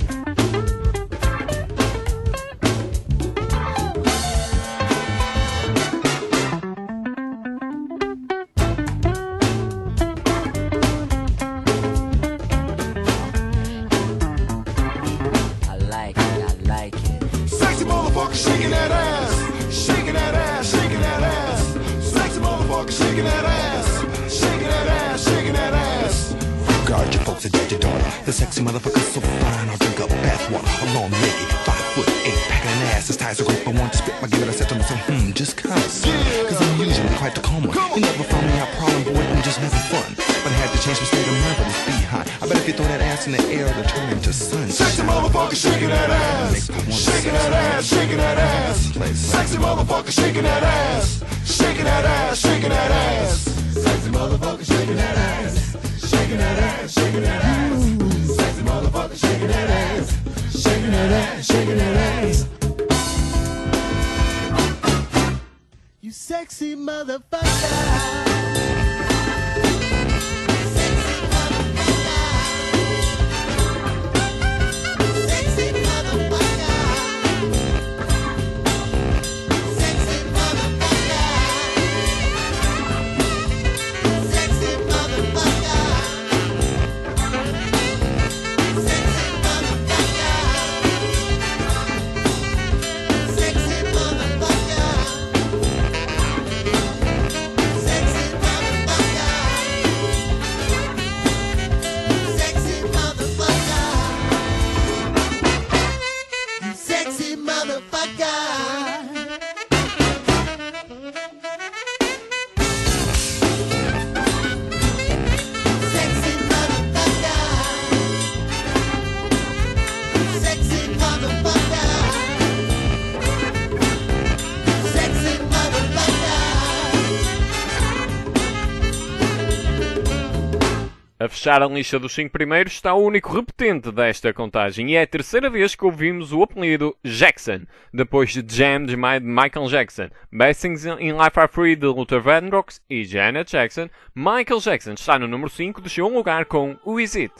[SPEAKER 10] I like it, I like it.
[SPEAKER 3] Sexy motherfucker shaking that ass. Shaking that ass, shaking that ass. Sexy motherfucker shaking that ass. Shaking that ass, shaking that ass.
[SPEAKER 11] Guard your folks and judge your daughter. The sexy motherfucker's so fine, I'll drink up bathwater. A long legged, 5'8", packing an ass as tight as a grape. I want to spit my give it a set to myself, just cause. Cause I'm usually quite the calm one. You never found me out prowling, boy, I'm just having fun. But I had to change my state of mind for this behind. I bet if you throw that ass in the air, it'll turn into sun.
[SPEAKER 3] Sexy motherfucker shaking that ass. Shaking that ass, shaking that ass. Sexy motherfucker shaking that ass. Shaking that ass, shaking that ass. Sexy motherfucker shaking that ass. Shaking that ass, shaking that ass. Sexy motherfucker shaking that ass. Shaking that ass, shaking that ass.
[SPEAKER 6] You sexy motherfucker. Sexy motherfucker. Sexy motherfucker. Sexy motherfucker. Sexy motherfucker.
[SPEAKER 1] A fechar a lista dos 5 primeiros está o único repetente desta contagem e é a terceira vez que ouvimos o apelido Jackson, depois de Jam de Michael Jackson, Blessings in Life Are Free de Luther Vandross e Janet Jackson. Michael Jackson está no número 5, desceu um lugar com Who Is It?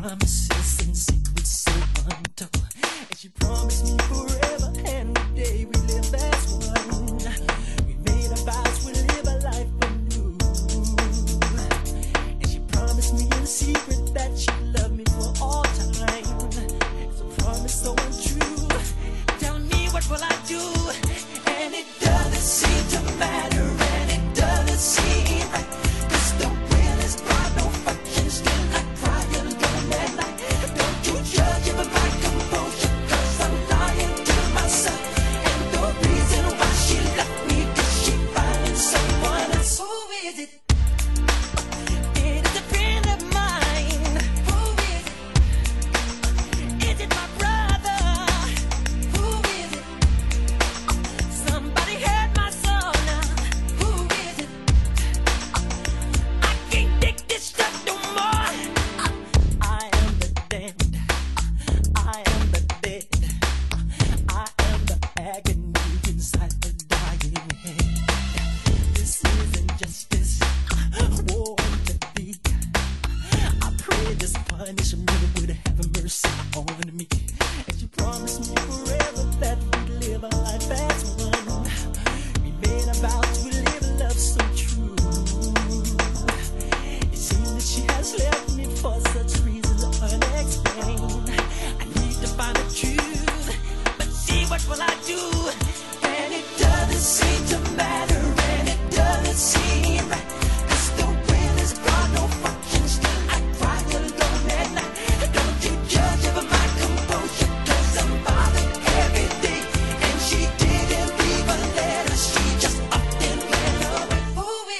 [SPEAKER 12] promises and secrets so untold. And she promised me forever, and the day we live as one. We made our vows, we live a life anew. And she promised me in secret that she'd love me for all time. It's a promise so untrue. Tell me, what will I do? And it doesn't seem to matter, and it doesn't seem right. 'Cause the will is bright, no function, still I cry alone at night. Don't you judge if my composure, 'cause I'm lying to myself. And the reason why she left me, 'cause she finding someone else. Who is it? It is a friend of mine. Who is it? Is it my brother? Who is it? Somebody hurt my soul now. Who is it? I can't take this stuff no more. I am the damned. I am the dead. I am the agony inside the dying head. This isn't justice. War to be. I pray this punishment would have mercy on me. And you promised me forever that we'd live a life as one. We made a vow to live a love so true. It seems that she has left me for such reasons unexplained. I need to find the truth, but see, what will I do? And it doesn't seem to matter, and it doesn't seem right. 'Cause the will is gone, no function, still I cry alone at night. Don't you judge over my composure, 'cause I'm bothered every day. And she didn't leave a letter, she just up and went away. Who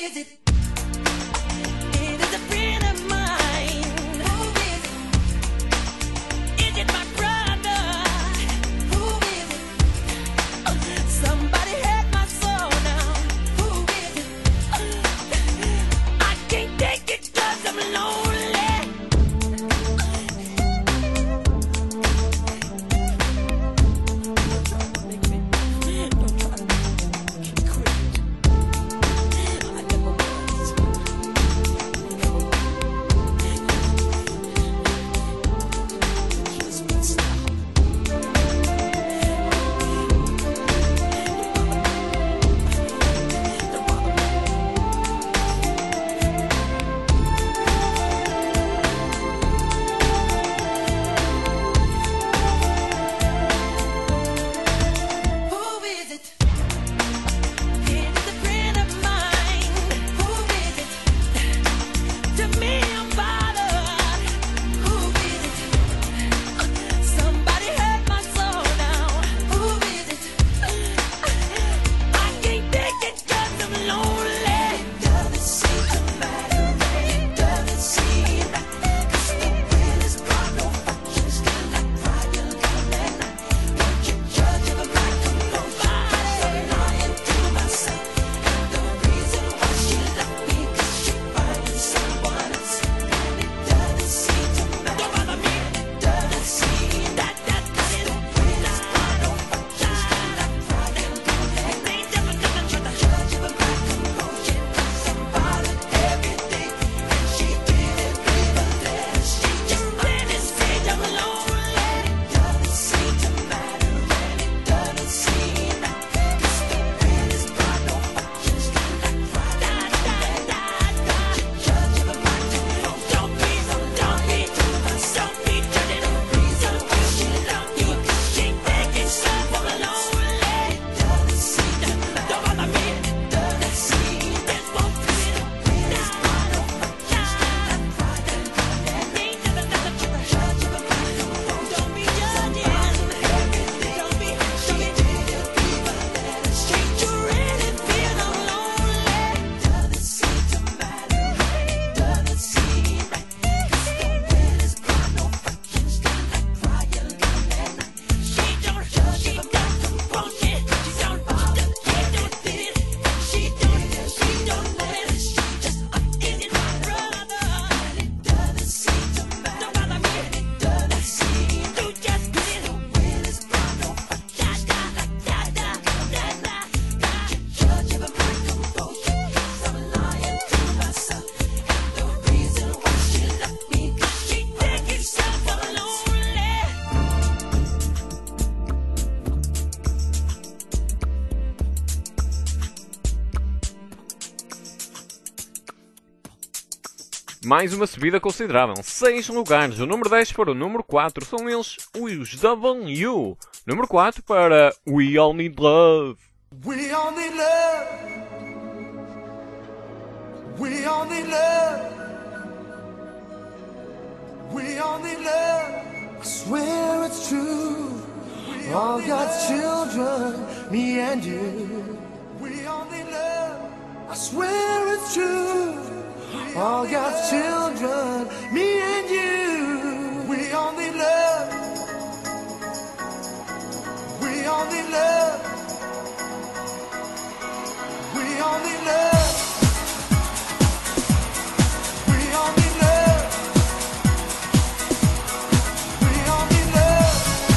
[SPEAKER 1] mais uma subida considerável, 6 lugares. O número 10 para o número 4, são eles os W. Número 4 para We All Need Love.
[SPEAKER 2] We all need love. We all need love. We all need love. I swear it's true. All God's children, me and you. We all need love. I swear it's true. All God's children, me and you. We all need love. We all need love. We all need love. We all need love. We all need love.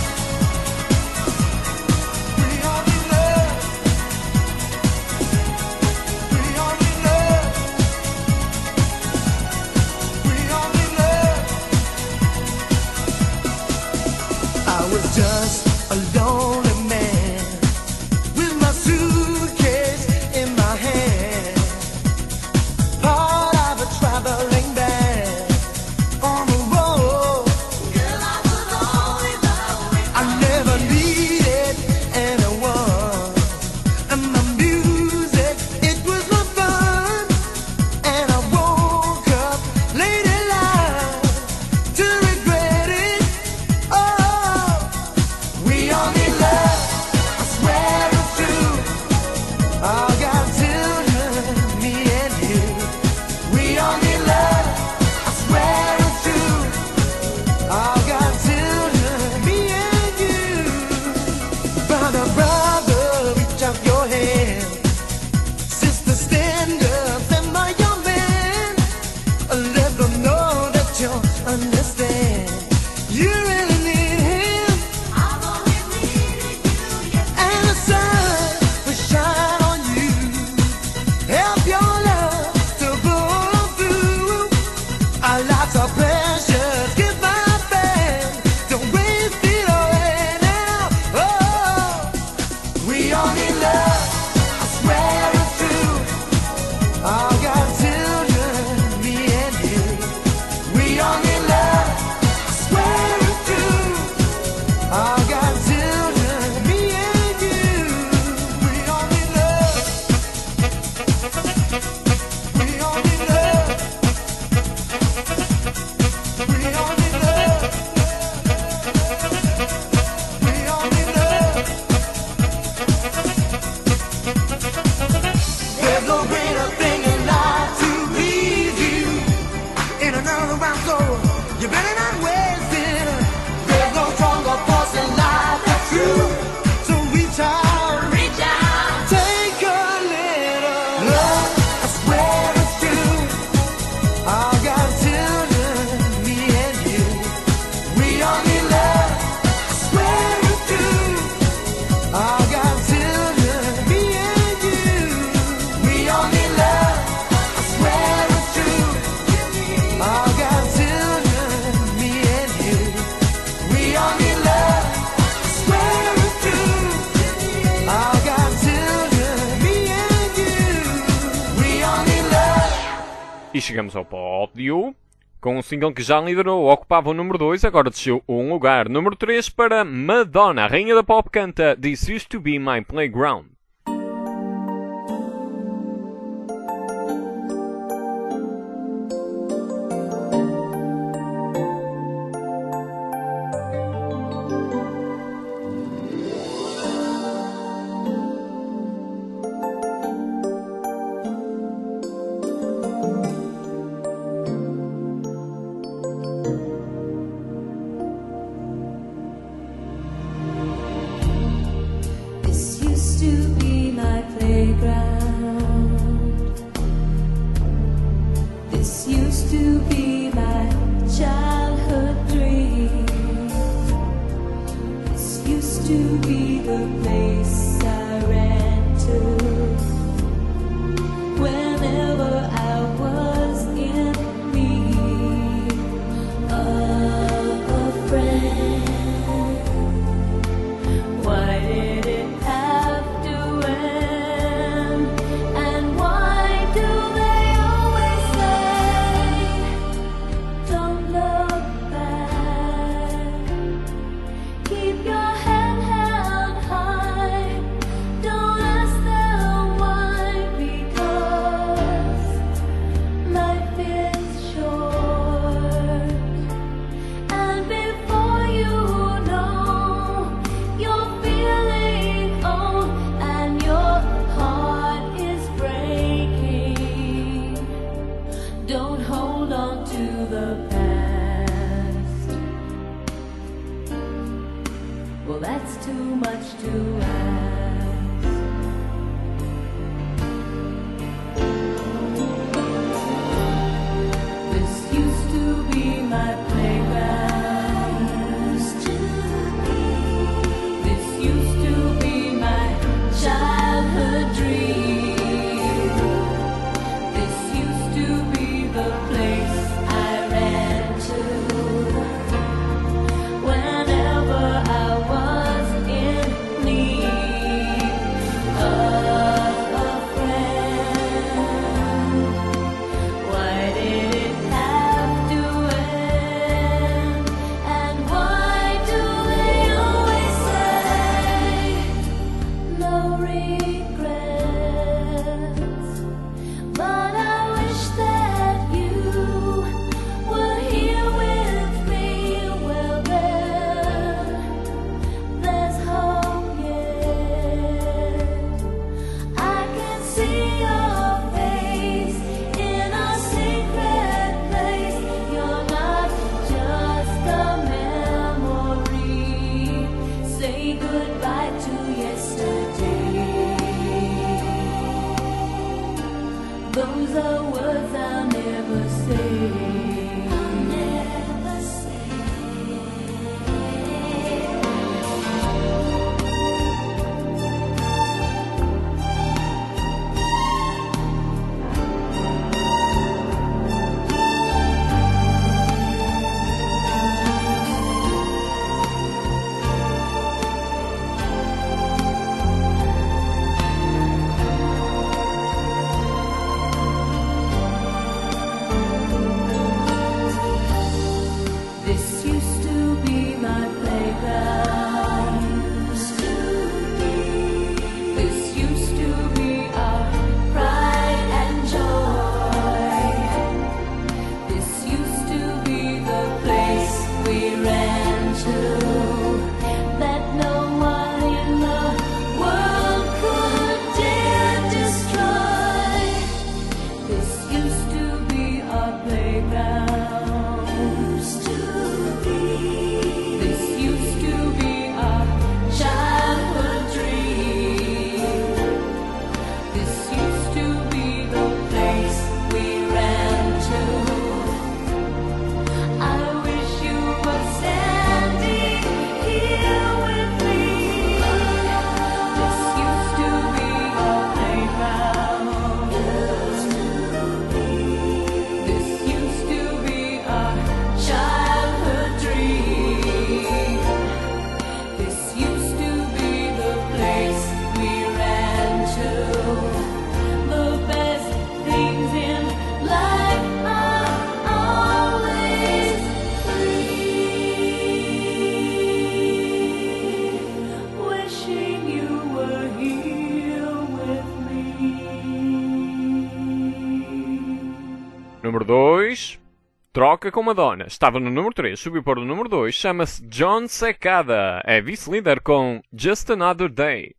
[SPEAKER 2] We all need love. We all need love. We all need love. I was just a lonely man with my suitcase in my hand, part of a traveling band on the road. Girl, I was always I never needed anyone, and the music, it was my fun. And I woke up late in life to regret it. Oh, we all need love. I swear it's true. All God's children, me and you. We all need love. I swear it's true. All God's children, me and you. Brother, brother, reach out your hand. Sister, stand up, stand by your man. Let them know that you understand. You really need him. I've always needed you, and the sun will shine on you. Help your love to pull through. Our lives are precious. Give my band. Don't waste it away now. Oh, we all need love. I swear it's true. All God's children, me and you. We all need love. I swear it's true. All God's children, me and you. We all need love. We all need love. We all need love. We all need love. There's no greater thing in life to please you. In another round, so you better not waste it. There's no stronger force in life that's true. So reach out, take a little love. I swear it's true. All God's children, me and you. We all need love. I swear it's true. All God's children, me and you. We all need love. I swear it's true. All God's children, me and you. We all need love. I swear it's true. All God's children, me and you. We all need love.
[SPEAKER 1] E chegamos ao pódio, com um single que já liderou, ocupava o número 2, agora desceu um lugar. Número 3 para Madonna, a rainha da pop, canta This Used to Be My Playground.
[SPEAKER 5] This used to be my playground. This used to be my childhood dream. This used to be the place I ran to whenever I was in need of a friend. Why did it have to end? And why do they always say Well, that's too much to ask. This used to be my playground. This used to be my childhood dream. This used to be the place I ran to whenever I was in need of a friend. Why did it have to end? And why do they always say no regrets? But I wish that you were here with me. Well, there's hope yet. I can see your face in a secret place. You're not just a memory. Say goodbye to yesterday. Those are words I'll never say. I'll never say. This used to be my playground. This used to be our pride and joy. This used to be the place we ran to that no one in the world could dare destroy. This used to be our playground. This used to be our childhood dream. This used to be the place we ran to. I wish you were standing here with me. This used to be our playground. This used to be our childhood dream. This used to be the place we ran to. The best things in life are always free. Wishing you were here with me.
[SPEAKER 1] Número 2. Troca com Madonna. Estava no número 3, subiu para o número 2. Chama-se John Secada. É vice-líder com Just Another Day.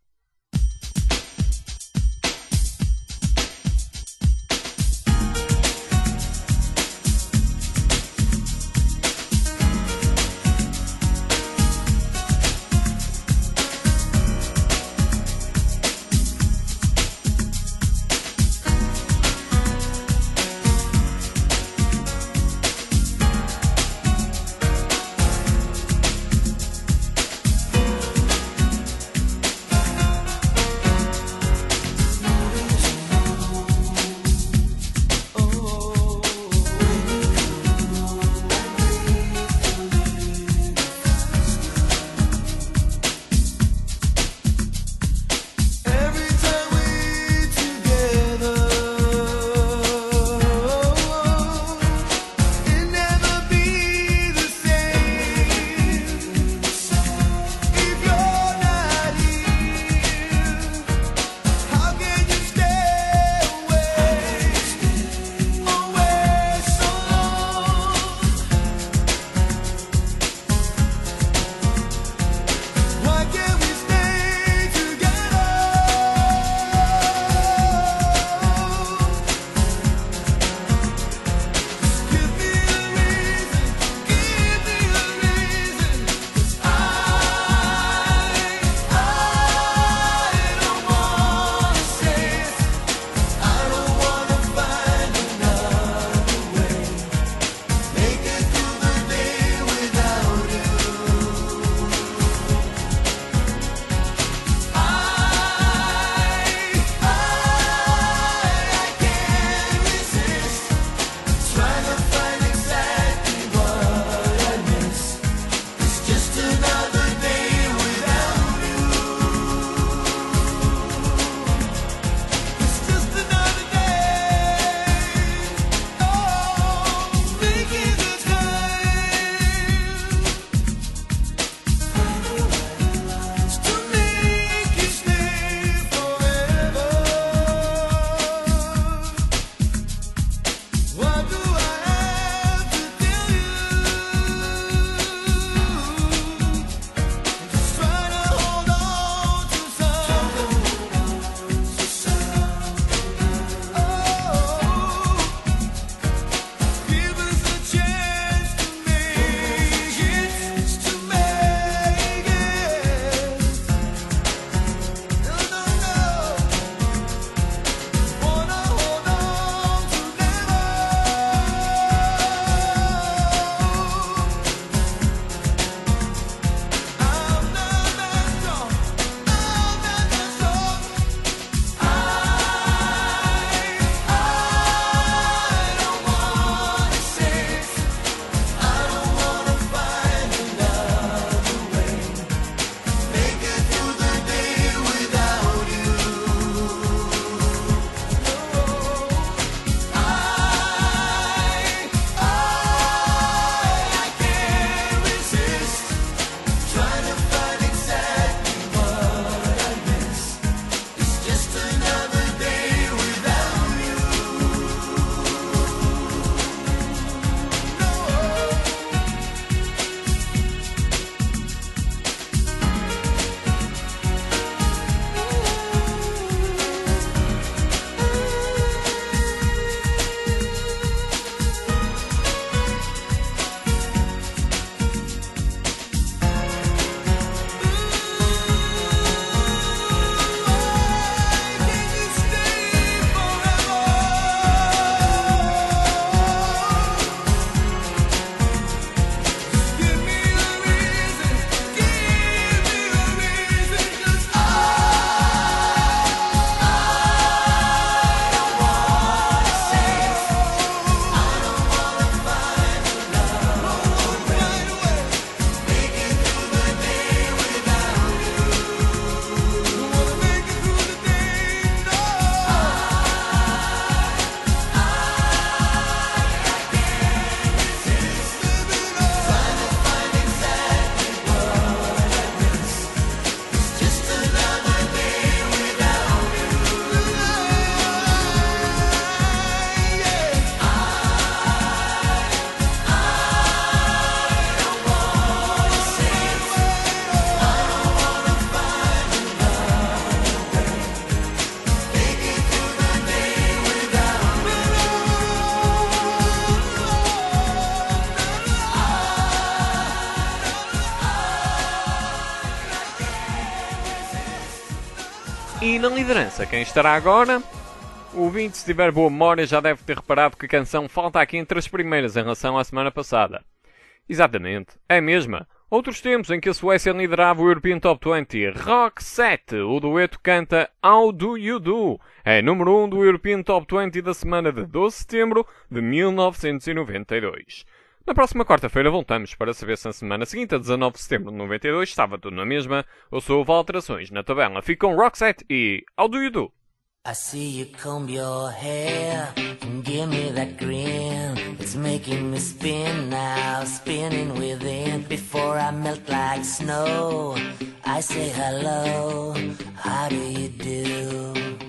[SPEAKER 1] E na liderança, quem estará agora? O ouvinte, se tiver boa memória, já deve ter reparado que a canção falta aqui entre as primeiras em relação à semana passada. Exatamente, é a mesma. Outros tempos em que a Suécia liderava o European Top 20, Roxette, o dueto canta How Do You Do? É número 1 do European Top 20 da semana de 12 de setembro de 1992. Na próxima quarta-feira voltamos para saber se na semana seguinte, a 19 de setembro de 92, estava tudo na mesma ou se houve alterações na tabela. Ficam Roxette e How Do You Do?
[SPEAKER 12] I see you comb your hair and give me that grin. It's making me spin now, spinning within. Before I melt like snow, I say hello, how do you do?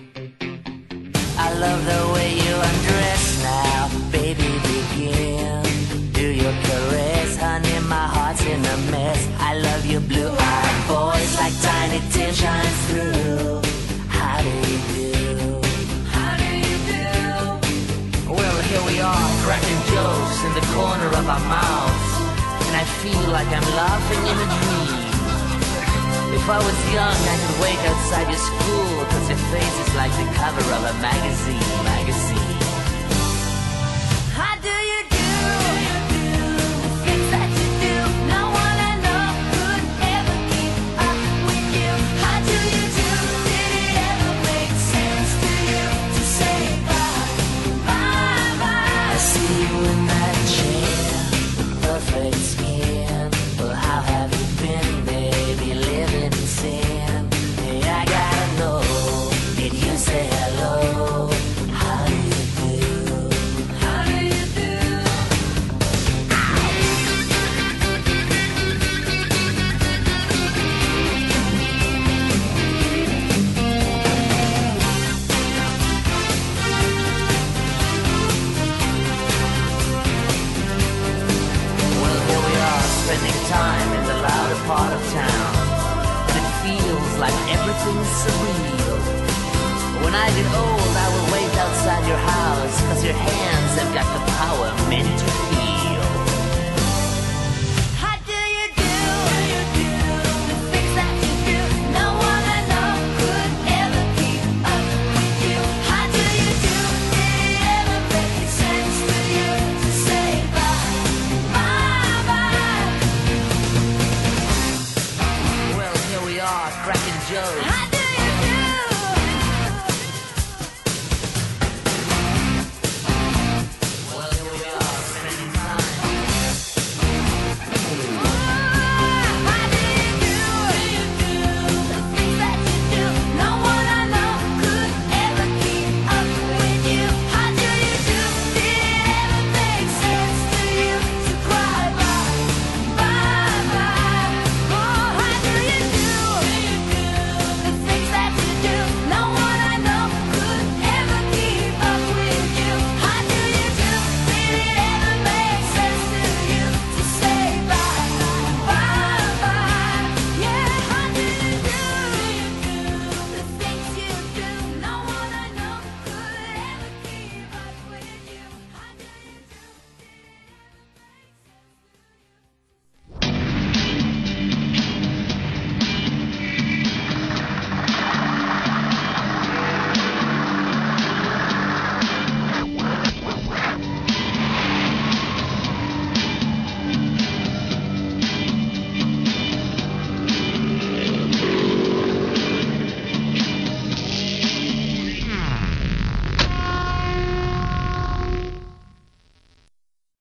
[SPEAKER 12] I love the way you undress now, baby, begin. Do your caress, honey, my heart's in a mess. I love your blue-eyed voice like tiny tin shines through. How do you do? Well, here we are, cracking jokes in the corner of our mouths, and I feel like I'm laughing in a dream. If I was young, I could wait outside your school, 'cause your face is like the cover of a magazine. How do you do? The things that you do, no one I know could ever keep up with you. How do you do? Did it ever make sense to you to say bye? I see you in that chair, with perfect skin. Well, how have you been, baby, living in sin? Hey, I gotta know, did you say hello? How do you do? How do you do? Well, here we are, spending time in the louder part of town. And it feels like everything's surreal. When I get old, I will wait outside your house, 'cause your hands have got the power meant to